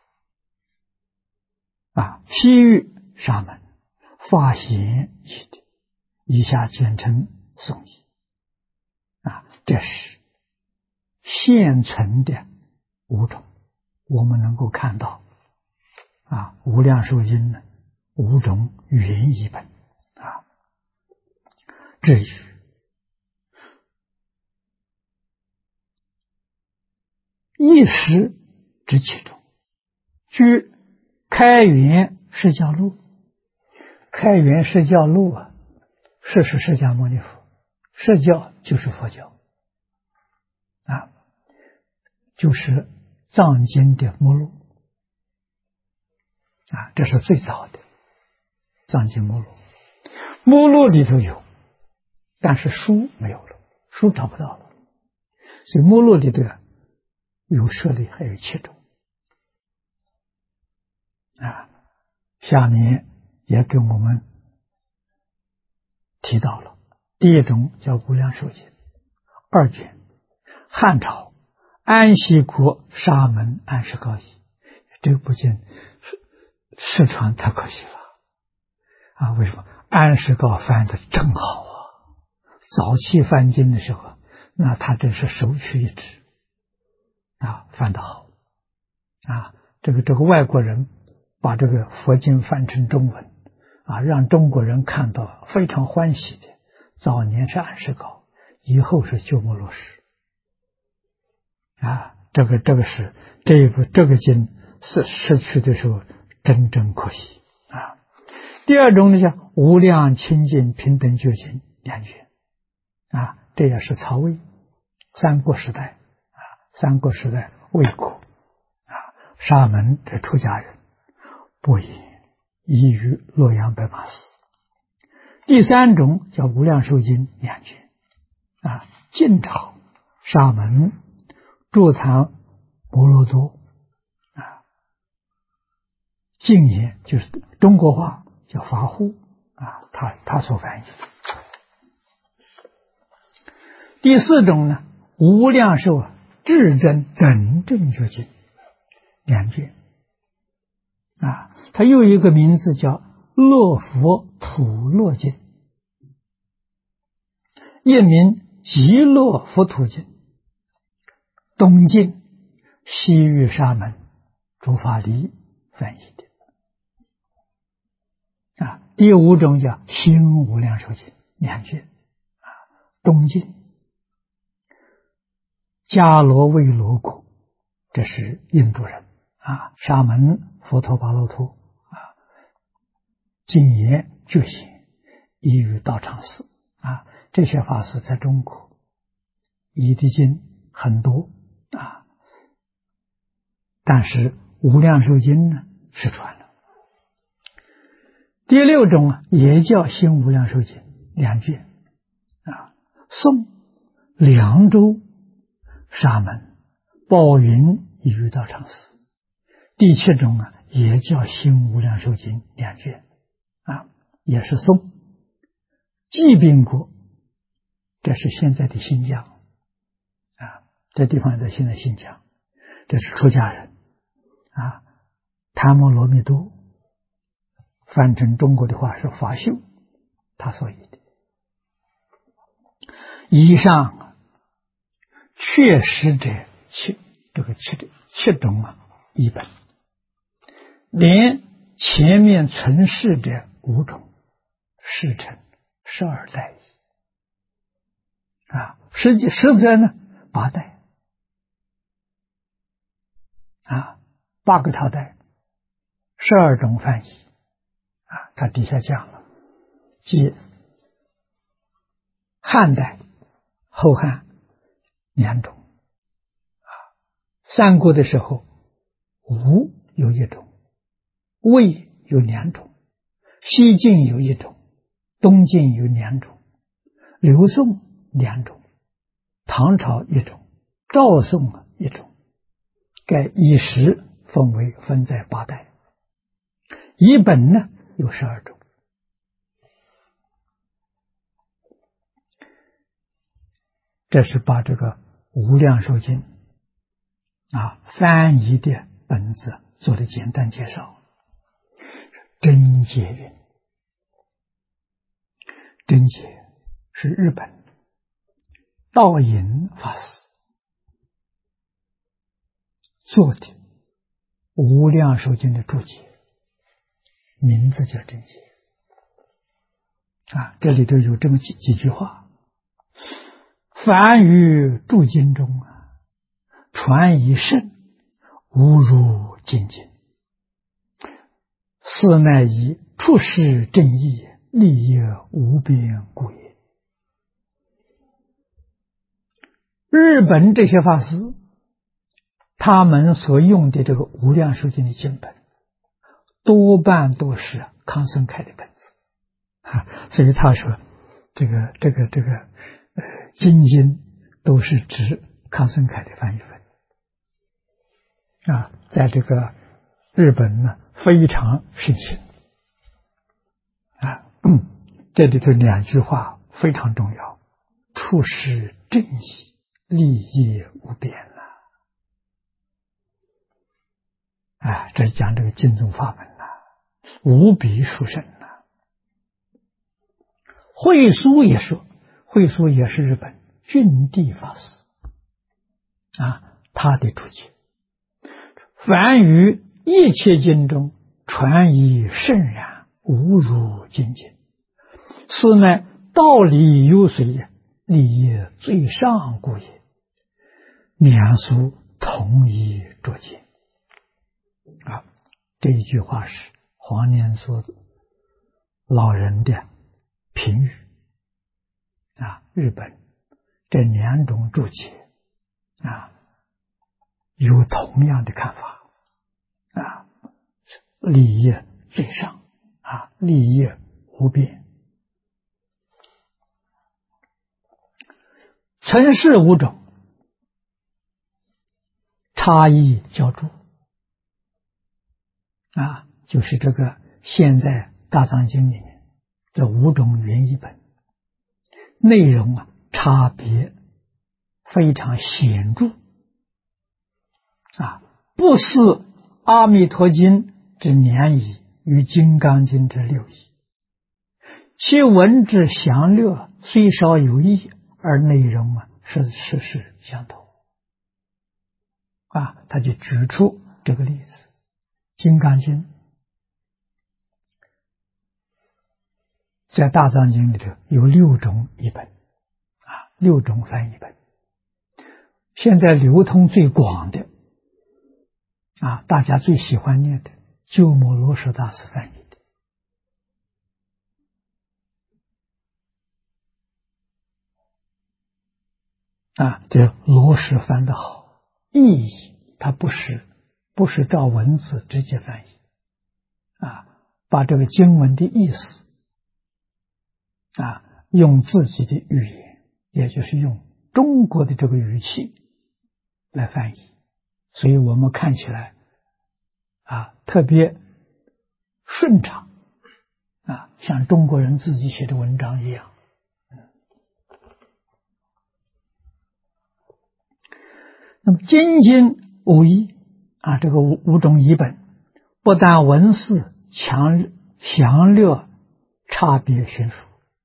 啊，西域沙门法贤译的，以下简称宋译啊。这是现存的5种，我们能够看到啊，无量寿经呢5种原译本啊。至于一时之其中，据开元释教录，开元释教录啊，是释迦牟尼佛，释教就是佛教啊，就是藏经的目录啊，这是最早的藏经目录，目录里头有，但是书没有了，书找不到了，所以目录里头有舍利还有7种啊。下面也给我们提到了，第一种叫无量寿经，2卷，汉朝安息国沙门安世高译，这部经失传太可惜了啊！为什么？安世高翻的真好啊！早期翻经的时候，那他真是首屈一指啊，翻得好啊！这个外国人把这个佛经翻成中文啊，让中国人看到非常欢喜的。早年是安世高，以后是鸠摩罗什啊，这个是这个经是失去的时候，真可惜啊。第二种呢，叫无量清净平等觉经两卷啊，这也是曹魏三国时代魏国啊，沙门这出家人不也依于洛阳白马寺。第三种叫无量寿经两卷啊，晋朝沙门住堂摩罗多啊，晋也就是中国话叫法护啊，他所翻译。第四种呢，无量寿至真等正觉经两卷啊，它又有一个名字叫乐佛普洛经，译名极乐佛土经，东晋西域沙门竺法黎翻译的啊。第五种叫新无量寿经两卷啊，东晋迦罗卫罗国，这是印度人啊，沙门佛陀巴罗托啊，谨言觉醒，依于道场寺啊，这些法师在中国译的经很多啊，但是无量寿经呢失传了。第六种啊，也叫新无量寿经两卷啊，宋凉州沙门宝云译于道场寺。第七种啊，也叫新无量寿经两卷啊，也是宋济宾国，这是现在的新疆啊，这地方在现在新疆，这是出家人啊，檀摩罗蜜多，翻成中国的话是法秀，他所译的。以上确实者七种啊译本，连前面存世者五种世成12代啊，实则呢8代啊，8个朝代，12种翻译啊，他底下讲了，即汉代、后汉2种啊，三国的时候吴有1种，魏有2种，西晋有1种，东晋有2种，刘宋2种，唐朝1种，赵宋1种，该以时分在8代，译本呢有12种。这是把这个无量寿经啊翻译的本子做了简单介绍。真解云，真解是日本道隐法师做的无量寿经的注解，名字叫真解啊，这里头有这么几句话：凡于注经中啊，传以圣，无如精进，是乃以处世正义，利益无边故也。日本这些法师，他们所用的这个无量寿经的经本，多半都是康僧开的本子，所以他说这个经都是指康僧开的翻译本啊，在这个日本呢非常盛行啊。这里头2句话非常重要：处世正义，利益无边哎，这是讲这个净宗法门呐，无比殊胜呐。慧疏也说，慧疏也是日本俊地法师啊，他的注解，凡于一切经中传以圣然，无如精进，是乃道理有随也，理业最上故也。两书同一注解啊，这一句话是黄念祖老人的评语啊。日本这两种注解啊，有同样的看法啊，理业最上啊，立业无边，尘世五种，差异较著啊，就是这个现在大藏经里面这五种原译本内容啊，差别非常显著啊，不是阿弥陀经之两义与金刚经之六义，其文之详略虽少有异，而内容啊是相同啊。他就举出这个例子，金刚经在大藏经里头有6种译本啊，6种翻译本。现在流通最广的啊，大家最喜欢念的鸠摩罗什大师翻译的啊，这罗什翻得好，意义它不是照文字直接翻译啊，把这个经文的意思啊，用自己的语言，也就是用中国的这个语气来翻译，所以我们看起来啊特别顺畅啊，像中国人自己写的文章一样。那么经经五义啊，这个五种译本不但文字详略差别悬殊，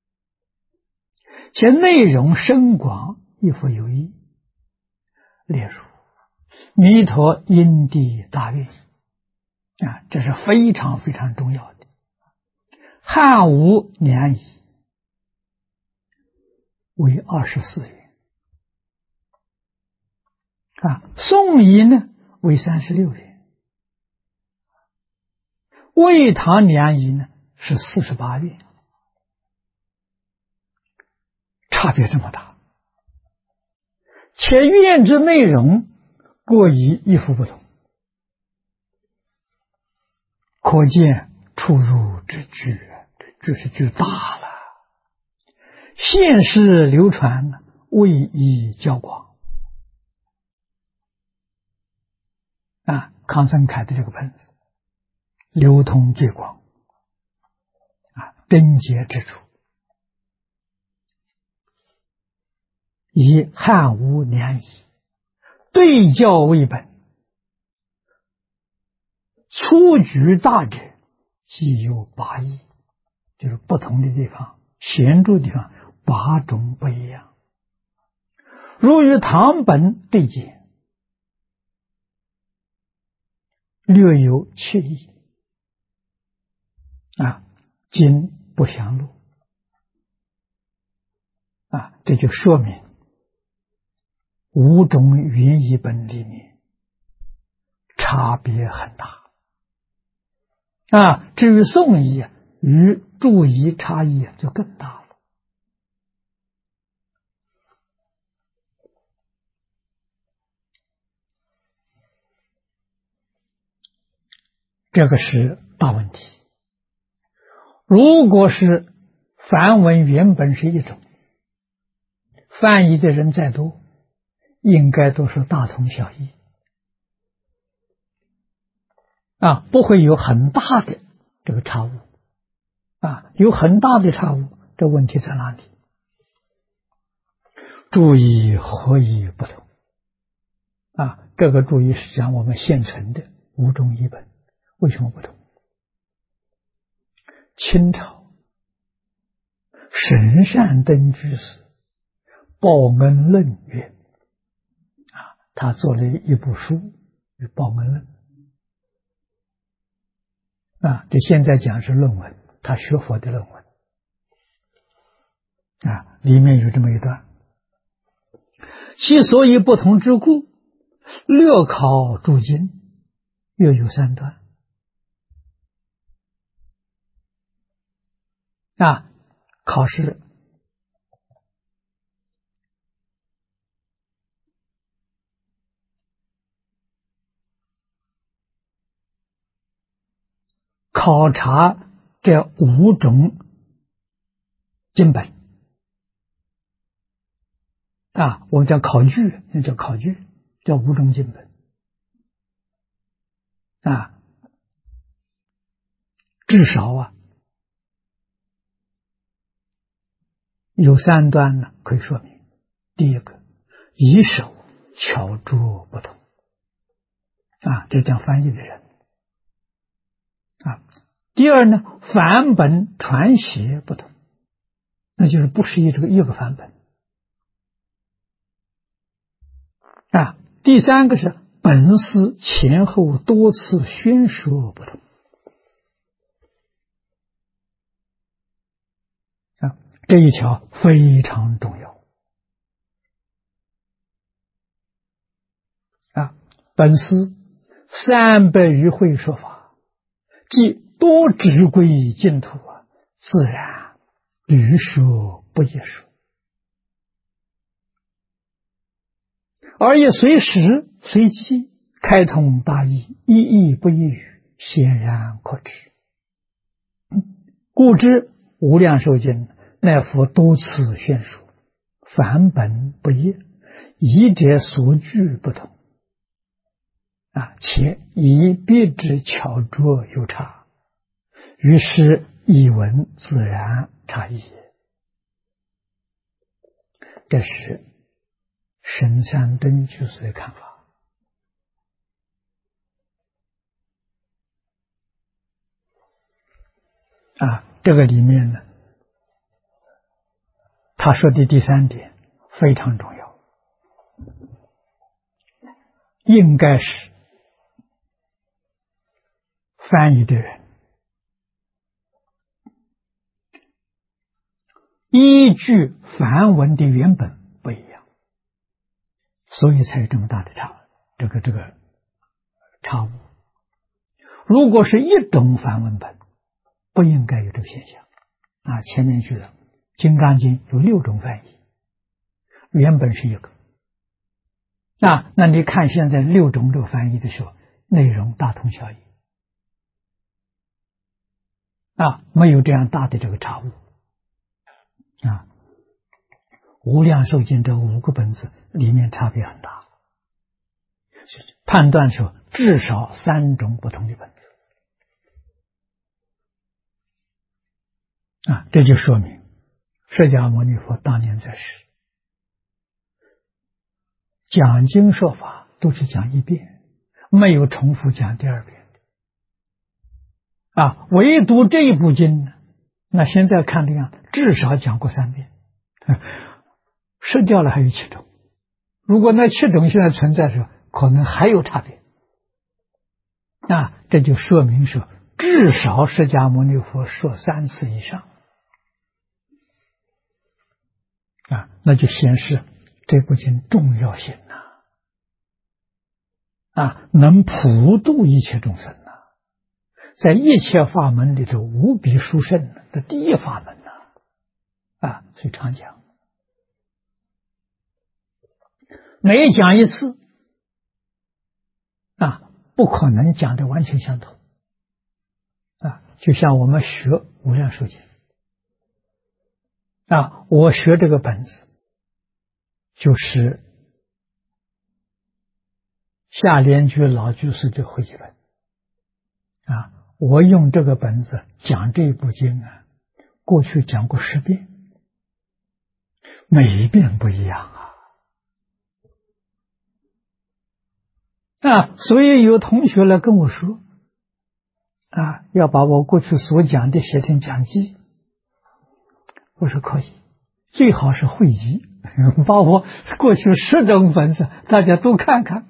且内容深广，亦复有异。例如弥陀因地大愿啊，这是非常非常重要的。汉吴两仪为24元啊，宋仪呢为36元，魏唐两仪呢是48元，差别这么大，且愿之内容各以一幅不同，可见出入之巨，这是巨大了。现世流传位移较广啊，康生凯的这个本子流通最广啊，症结之处以汉吴两仪对校为本，粗举大者既有8义，就是不同的地方显著的地方8种不一样。如与唐本对解，略有7义啊，今不详录啊，这就说明5种原译本里面差别很大啊。至于宋译与注译差异就更大了。这个是大问题。如果是梵文原本是一种，翻译的人再多，应该都是大同小异啊，不会有很大的这个差误啊。有很大的差误，这问题在哪里？注意何以不同啊？这个注意是讲我们现存的五种译本，为什么不同？清朝神善灯居士报恩论曰他做了一部书《报恩论》这现在讲是论文，他学佛的论文里面有这么一段：其所以不同之故，略考诸经，约有3段。考试考察这5种经本我们叫考据，那叫考据，叫5种经本至少有3段呢，可以说明。第一个，以手巧拙不同这讲翻译的人第二呢，梵本传写不同，那就是不是这个一个梵本第三个是本师前后多次宣说不同这一条非常重要本师300余会说法，即多直归净土自然屡说不也说，而也随时随机，开通大义，一义不一语，显然可知。故知无量寿经乃佛多次宣说，梵本不一，译者所据不同且以别之巧拙有差，于是译文自然差异。这是神善灯居士的看法这个里面呢，他说的第3点非常重要，应该是翻译的人依据梵文的原本不一样，所以才有这么大的这个差误。如果是一种梵文本，不应该有这个现象前面说的《金刚经》有6种翻译，原本是一个那你看现在6种这个翻译的时候，内容大同小异没有这样大的这个差误无量寿经这5个本子里面差别很大，判断说至少3种不同的本子这就说明释迦牟尼佛当年在世讲经说法都是讲1遍，没有重复讲第2遍唯独这一部经呢，那现在看这样至少讲过3遍失掉了还有7种，如果那7种现在存在的时候，可能还有差别这就说明说至少释迦牟尼佛说3次以上那就显示这部经重要性能普度一切众生在一切法门里头无比殊胜的第一法门所以常讲，每讲一次不可能讲的完全相同就像我们学无量寿经我学这个本子就是夏莲居老居士的会集本我用这个本子讲这部经过去讲过10遍，每一遍不一样所以有同学来跟我说，要把我过去所讲的写成讲记。我说可以，最好是汇集，把我过去10种本子大家都看看。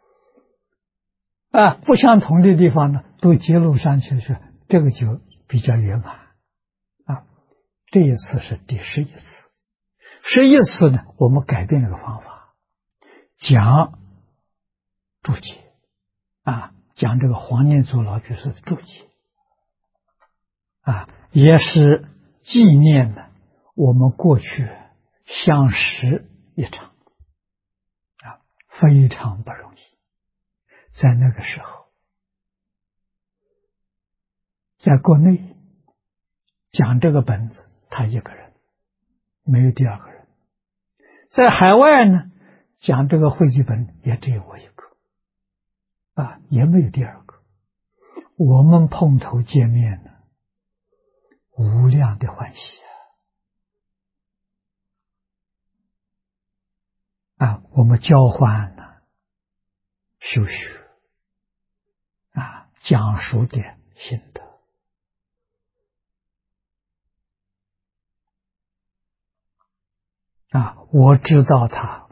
不相同的地方呢，都揭露上去是这个就比较圆满。这一次是第11次，11次呢，我们改变了个方法，讲注解，讲这个黄念祖老居士的注解，也是纪念呢我们过去相识一场，非常不容易。在那个时候，在国内讲这个本子，他一个人，没有第二个人；在海外呢，讲这个汇集本也只有我一个，也没有第二个。我们碰头见面呢，无量的欢喜我们交换呢修学讲述的心得我知道他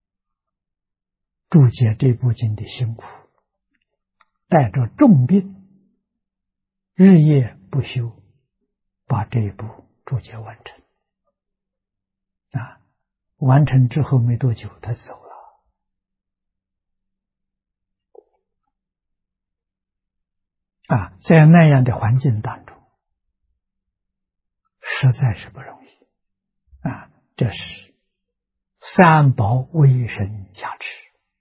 注解这部经的辛苦，带着重病，日夜不休，把这一部注解完成。完成之后没多久，他走了。在那样的环境当中，实在是不容易。这是三宝为神加持。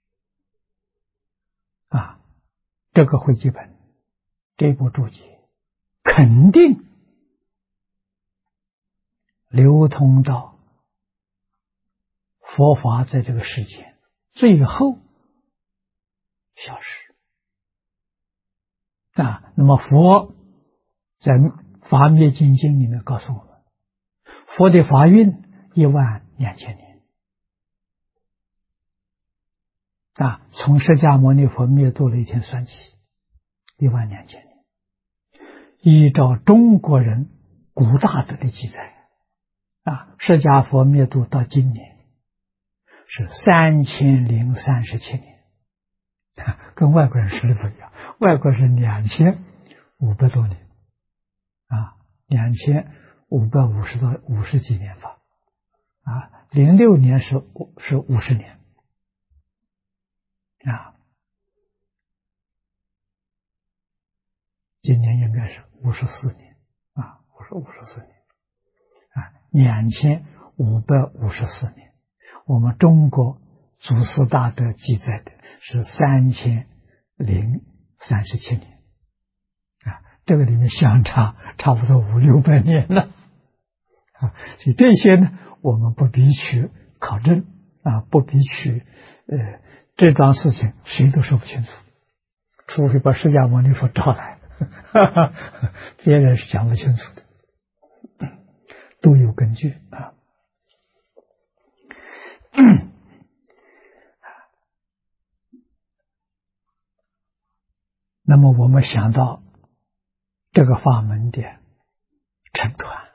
这个汇集本，这部注解，肯定流通到佛法在这个世界最后消失。那么佛在法灭经经里面告诉我们，佛的法运12000年。从释迦牟尼佛灭度了一天算起，12000年。依照中国人古大德的记载，释迦佛灭度到今年是3037年，跟外国人说的不一样，外国是2500多年，2550几年吧，06年是50年今年应该是54年54年2554年。我们中国祖师大德记载的是3037年这个里面相差差不多500-600年了所以这些呢，我们不必去考证不必去这桩事情谁都说不清楚，除非把释迦牟尼佛找来别人是讲不清楚的，都有根据那么我们想到这个法门的承传，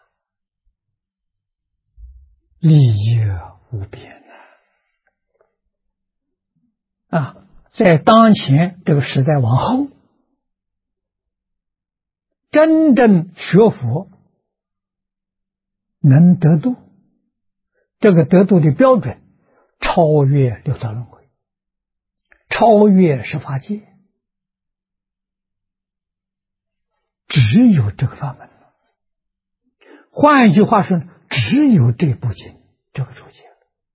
利益无边在当前这个时代往后，真正学佛能得度，这个得度的标准超越六道轮回，超越十法界，只有这个法门。换一句话说，只有这部经，这个注解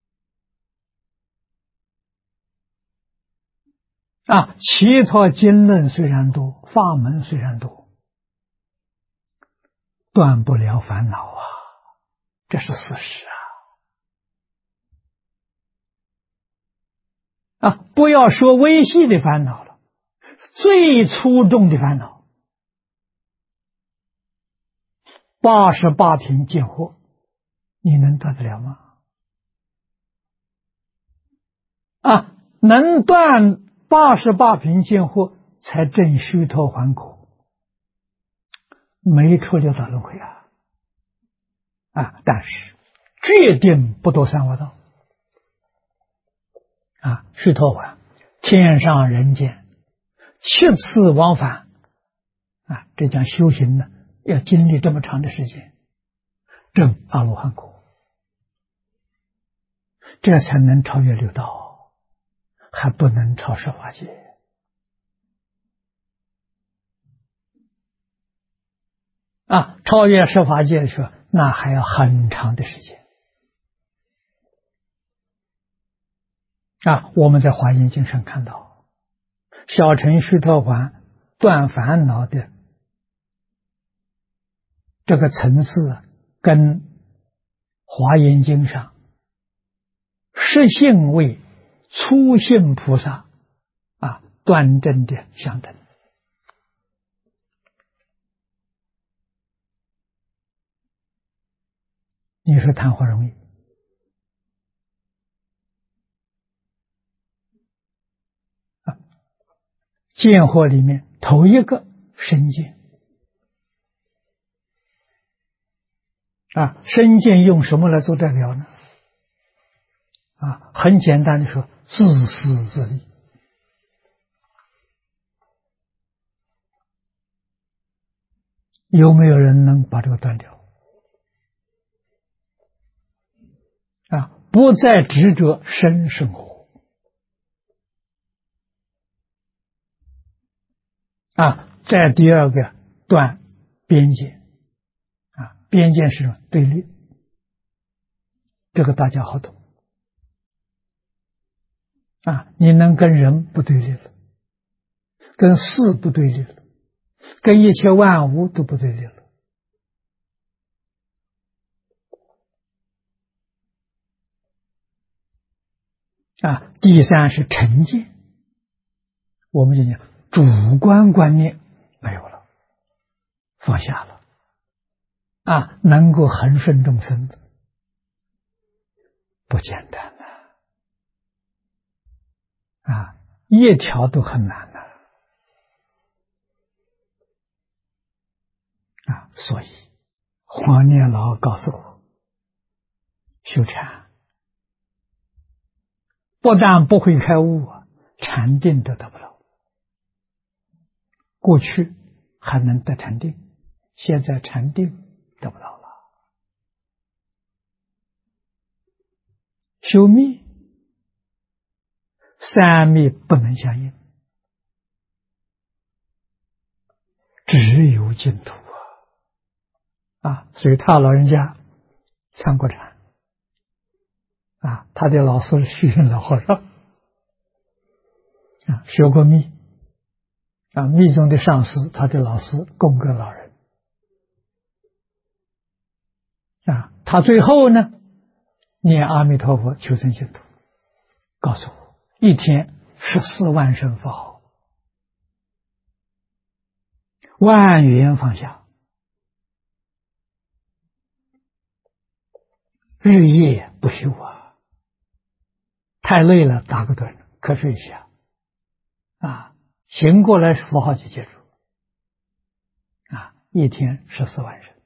其他经论虽然多，法门虽然多，断不了烦恼这是事实不要说微细的烦恼了，最粗重的烦恼88品见惑，你能断得了吗？能断 88品见惑才证须陀洹果，没出六道轮回但是决定不堕三恶道须陀洹天上人间7次往返这讲修行呢，要经历这么长的时间，证阿罗汉果，这才能超越六道，还不能超十法界超越十法界的时候，那还要很长的时间我们在华严经上看到，小乘须陀洹断烦恼的这个层次跟华严经上实性为初信菩萨端正的相等。你说谈话容易见惑里面头一个身见身见用什么来做代表呢？很简单的说，自私自利。有没有人能把这个断掉？不再执着生生活再第二个断边界边界是对立，这个大家好懂你能跟人不对立了，跟事不对立了，跟一切万物都不对立了第三是成见，我们就讲主观观念没有了，放下了能够恒顺众生的不简单一条都很难所以黄念老告诉我，修禅不但不会开悟禅定都得不到。过去还能得禅定，现在禅定得不到了。修密三密不能相应，只有净土所以他老人家参过禅他的老师是虚云老和尚学过密密宗的上师，他的老师供格老人他最后呢念阿弥陀佛求生净土，告诉我一天14万声佛号，万缘放下，日夜不休太累了打个盹瞌睡一下醒过来佛号就接住一天14万声。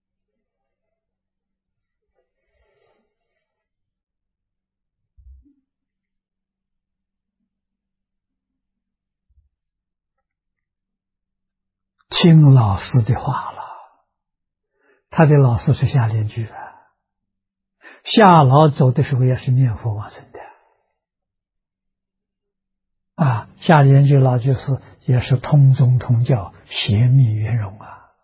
听老师的话了，他的老师是夏莲居夏老走的时候也是念佛往生的夏莲居老居士也是通宗通教协密圆融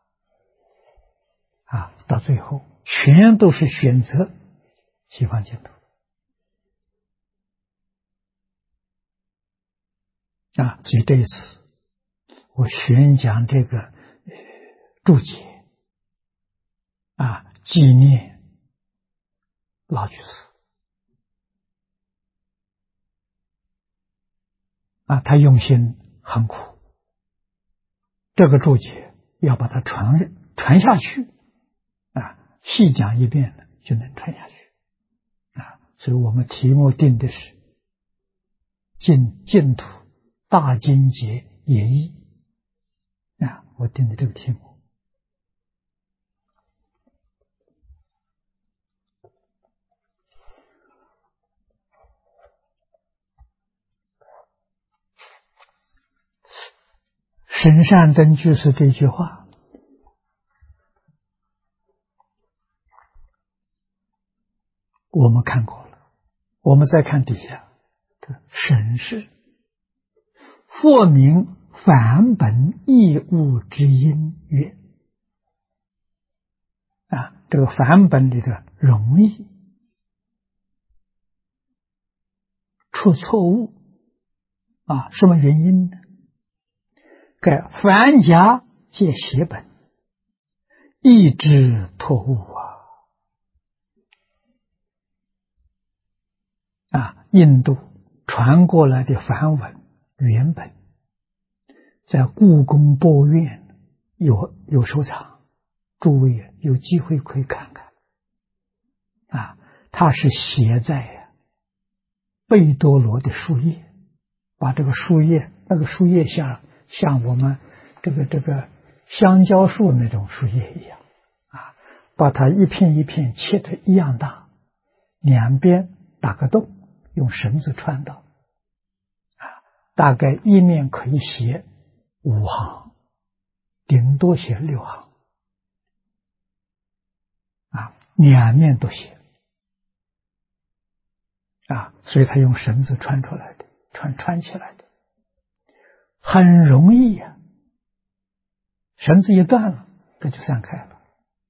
到最后全都是选择西方净土所以这一次我宣讲这个注解纪念老居士他用心很苦，这个注解要把它传下去细讲一遍就能传下去所以我们题目定的是净土大经解也译啊，我定的这个题目。神善灯居士这句话，我们看过了。我们再看底下，审视或名梵本义物之因曰啊，这个梵本里的容易出错误啊，什么原因呢？盖凡家皆写本，意之脱误啊！印度传过来的梵文原本在故宫博物院有收藏，诸位有机会可以看看啊。它是写在贝多罗的树叶，把这个树叶那个树叶像我们这个香蕉树那种树叶一样啊，把它一片一片切得一样大，两边打个洞，用绳子穿到啊，大概一面可以写5行，顶多写6行啊，两面都写啊，所以他用绳子穿出来的，穿起来的，很容易呀。绳子一断了，这就散开了，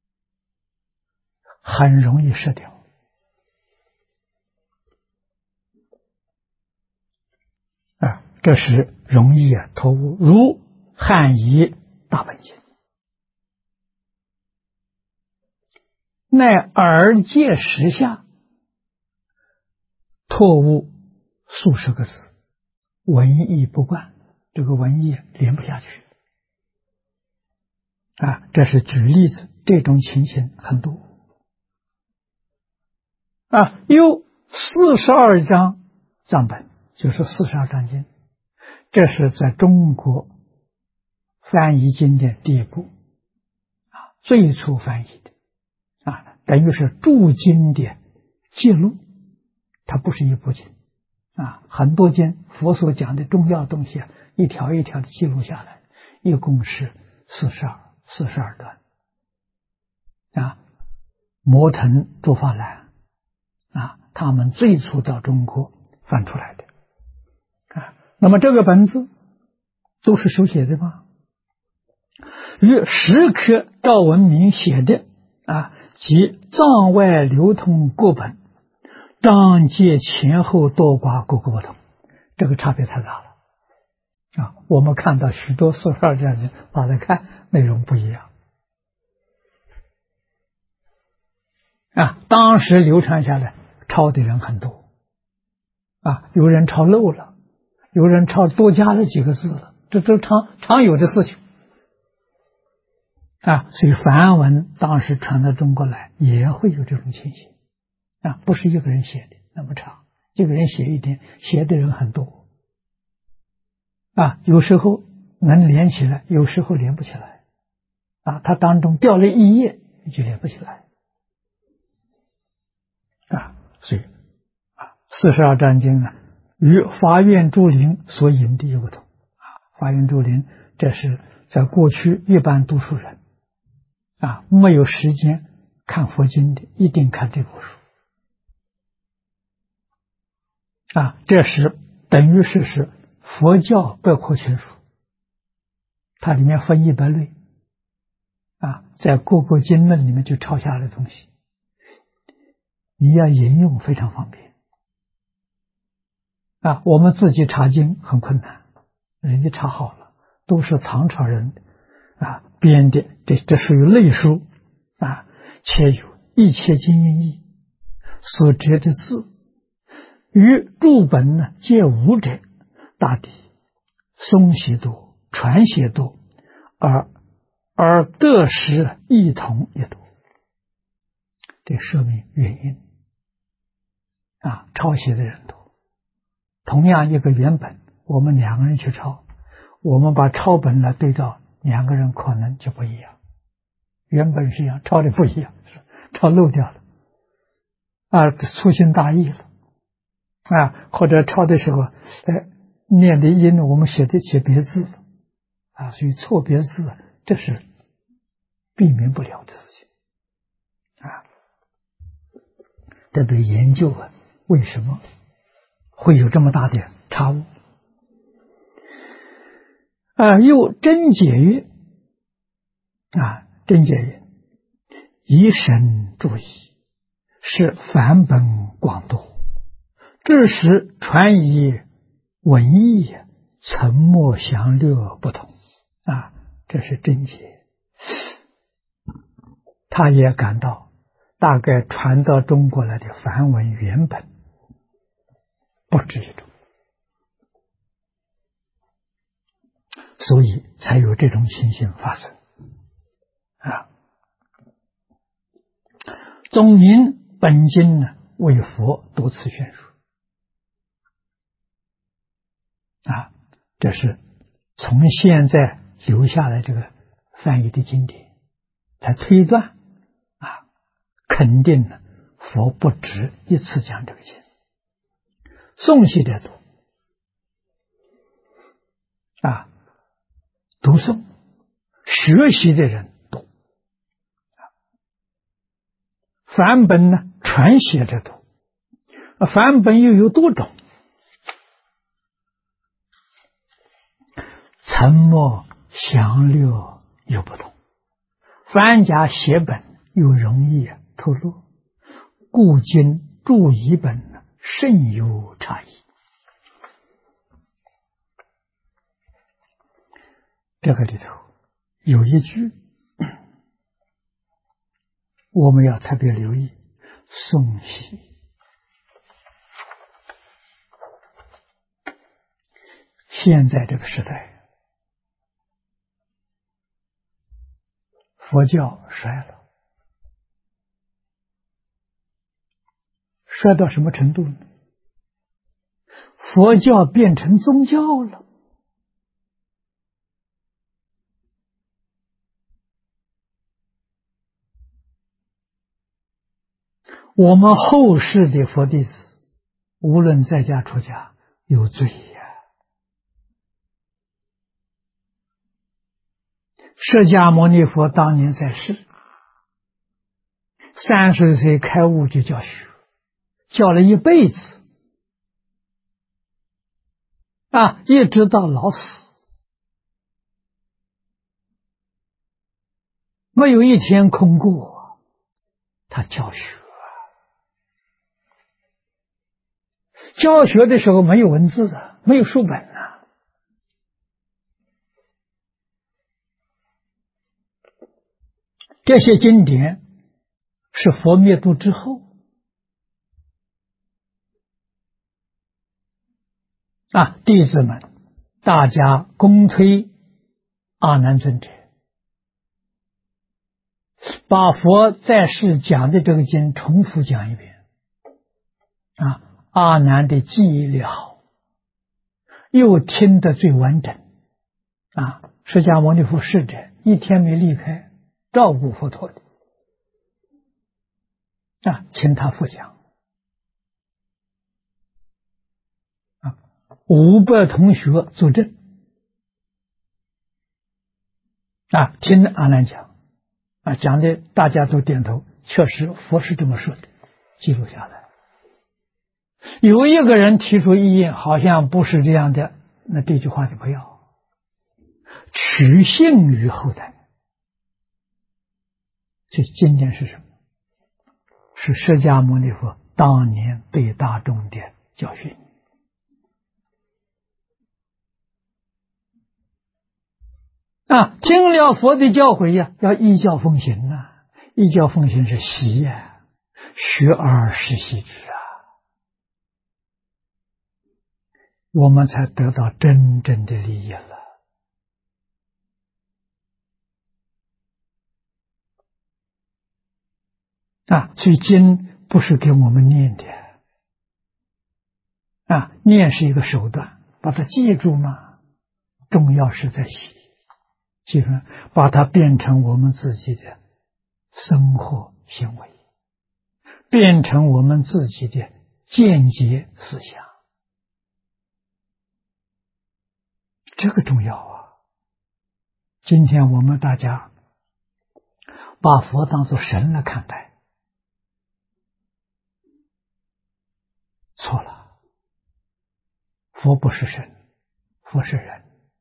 很容易失掉啊，这是容易脱误。如汉译大本经，乃耳界时下脱误数十个字，文意不贯，这个文意连不下去啊。这是举例子，这种情形很多啊。有42章藏本，就是42章经，这是在中国翻译经典第一部啊，最初翻译的啊，等于是注经的记录，它不是一部经啊。很多经佛所讲的重要东西啊，一条一条的记录下来，一共是42段啊。摩腾、竺法兰啊，他们最初到中国翻出来的啊。那么这个本子都是手写的吗？与石刻赵文明写的啊，即藏外流通各本，章节前后多寡各个不同，这个差别太大了啊！我们看到许多42章经，把它看内容不一样啊。当时流传下来抄的人很多啊，有人抄漏了，有人抄多加了几个字了，这都常有的事情啊。所以梵文当时传到中国来也会有这种情形啊，不是一个人写的那么长，一个人写一点，写的人很多啊，有时候能连起来，有时候连不起来啊，它当中掉了一页就连不起来啊。所以啊，42章经呢，与法院注林所引的有不同啊。法院注林这是在过去一般读书人啊，没有时间看佛经的，一定看这部书啊。这是等于是佛教百科全书，它里面分100类啊，在各个经论里面就抄下来的东西，你要引用非常方便啊。我们自己查经很困难，人家查好了，都是唐朝人啊编的，这属于类书啊，且有一切经音义，所折的字与注本呢皆无者，大抵松写多，传写多，而各时异同也多，这说明原因啊。抄写的人多，同样一个原本我们两个人去抄，我们把抄本来对照，两个人可能就不一样。原本是一样，抄的不一样，抄漏掉了，粗心大意了，或者抄的时候，念的音我们写别字了，所以错别字，这是避免不了的事情，这得研究为什么会有这么大的差误。又真解曰，真解曰，以身注意，是梵本广度，致使传以文义，沉默详略不同。这是真解。他也感到，大概传到中国来的梵文原本不止一种，所以才有这种情形发生。宗明本经呢，为佛多次宣说。这是从现在留下来这个翻译的经典，才推断肯定呢，佛不止一次讲这个经。诵习的多，读诵学习的人多，梵本呢传写的多，梵本又有多种，沉默详略又不同，翻家写本又容易透露，故今注译本甚有差异。这个里头有一句我们要特别留意，诵习。现在这个时代，佛教衰了，衰到什么程度呢？佛教变成宗教了。我们后世的佛弟子，无论在家出家，有罪呀。释迦牟尼佛当年在世，30岁开悟就教学，教了一辈子，一直到老死，没有一天空过，他教学。教学的时候没有文字的，没有书本这些经典是佛灭度之后弟子们大家公推阿难尊者，把佛在世讲的这个经重复讲一遍。阿难的记忆力好，又听得最完整。释迦牟尼佛侍者一天没离开，照顾佛陀的。请他复讲。500同学作证。听阿难讲。讲的大家都点头，确实佛是这么说的，记录下来。有一个人提出异议，好像不是这样的，那这句话就不要。取信于后代。这经典是什么？是释迦牟尼佛当年对大众的教训。听了佛的教诲要依教奉行依教奉行是习学而时习之我们才得到真正的利益了。所以经不是给我们念的念是一个手段， 把它记住吗？重要是在习，就是把它变成我们自己的生活行为，变成我们自己的见解思想，这个重要啊！今天我们大家把佛当作神来看待，错了。佛不是神，佛是人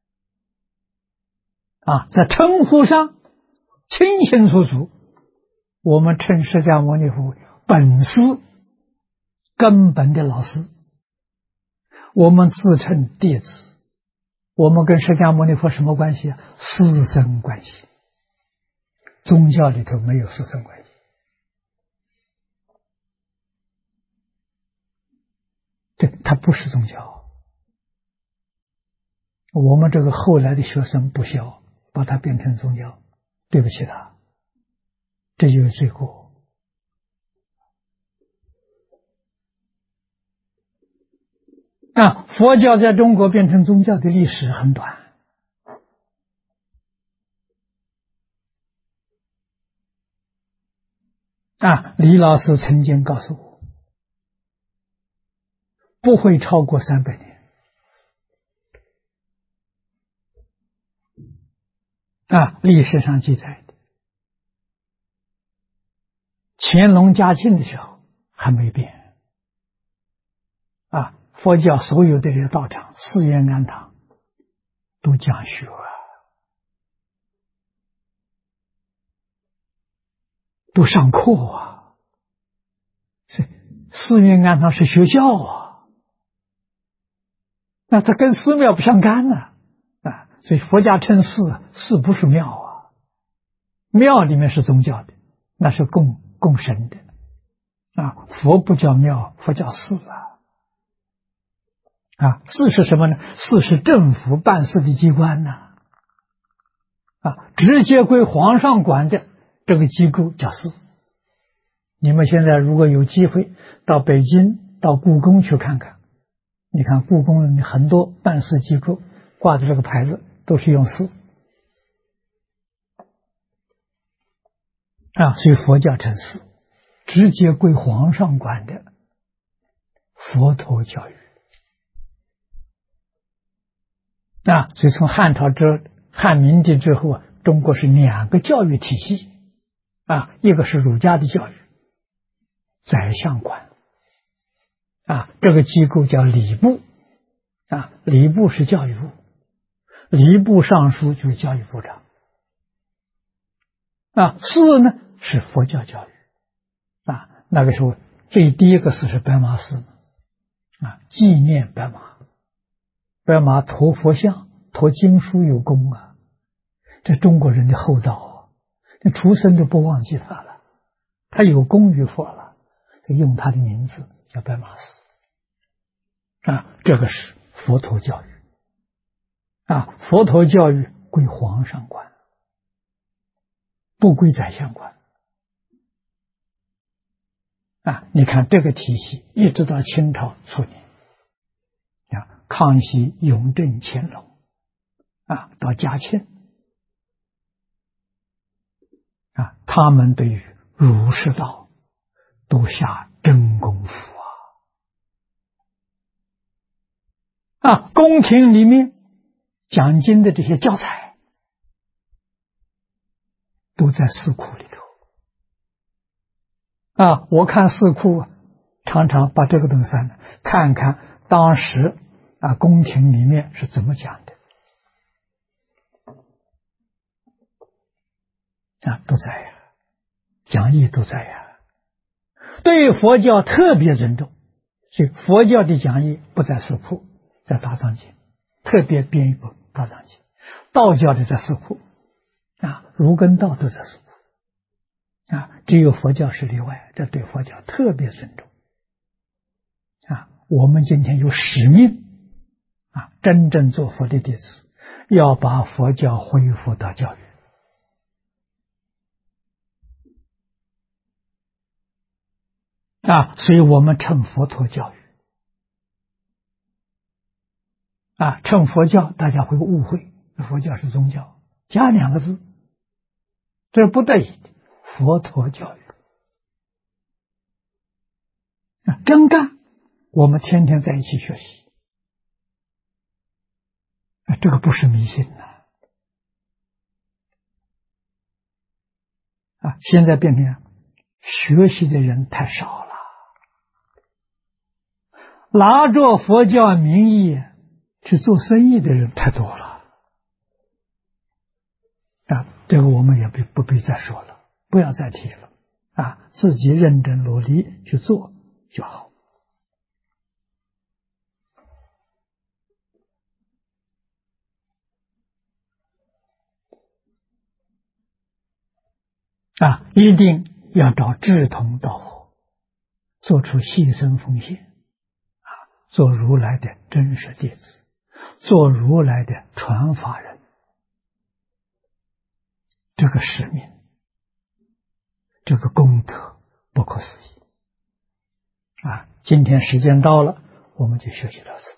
啊！在称呼上清清楚楚，我们称释迦牟尼佛为本师根本的老师，我们自称弟子，我们跟释迦牟尼佛什么关系啊？师生关系。宗教里头没有师生关系，它不是宗教。我们这个后来的学生不孝，把它变成宗教，对不起他，这就是罪过。佛教在中国变成宗教的历史很短。李老师曾经告诉我，不会超过300年。历史上记载的，乾隆嘉庆的时候还没变。佛教所有的这些道场、寺院、庵堂都讲学都上课寺院庵堂是学校那它跟寺庙不相干所以佛家称寺，寺不是庙庙里面是宗教的，那是供神的佛不叫庙，佛叫寺寺是什么呢？寺是政府办事的机关直接归皇上管的这个机构叫寺。你们现在如果有机会到北京到故宫去看看，你看故宫很多办事机构挂的这个牌子都是用寺所以佛教称寺，直接归皇上管的佛陀教育所以从汉朝汉明帝之后中国是2个教育体系一个是儒家的教育，宰相管这个机构叫礼部礼部是教育部，礼部尚书就是教育部长寺呢是佛教教育那个时候最第一个寺是白马寺纪念白马驮佛像驮经书有功这中国人的厚道出生都不忘记他了，他有功于佛了，就用他的名字叫白马寺这个是佛陀教育佛陀教育归皇上管，不归宰相管你看这个体系一直到清朝初年康熙、雍正、乾隆到嘉庆他们对于儒释道都下真功夫宫廷里面讲经的这些教材都在寺库里头我看寺库常常把这个东西翻看看当时宫廷里面是怎么讲的都在讲义都在对于佛教特别尊重，所以佛教的讲义不在寺库，在大藏经，特别编一本大藏经。道教的在寺库儒跟道都在寺库只有佛教是例外，这对佛教特别尊重我们今天有使命真正做佛的弟子，要把佛教恢复到教育所以我们称佛陀教育称佛教，大家会误会，佛教是宗教，加2个字，这不得已的佛陀教育。真干，我们天天在一起学习，这个不是迷信现在变成学习的人太少了，拿着佛教名义去做生意的人太多了这个我们也不必再说了，不要再提了自己认真努力去做就好。一定要找志同道合，做出牺牲奉献做如来的真实弟子，做如来的传法人，这个使命，这个功德不可思议今天时间到了，我们就学习到这。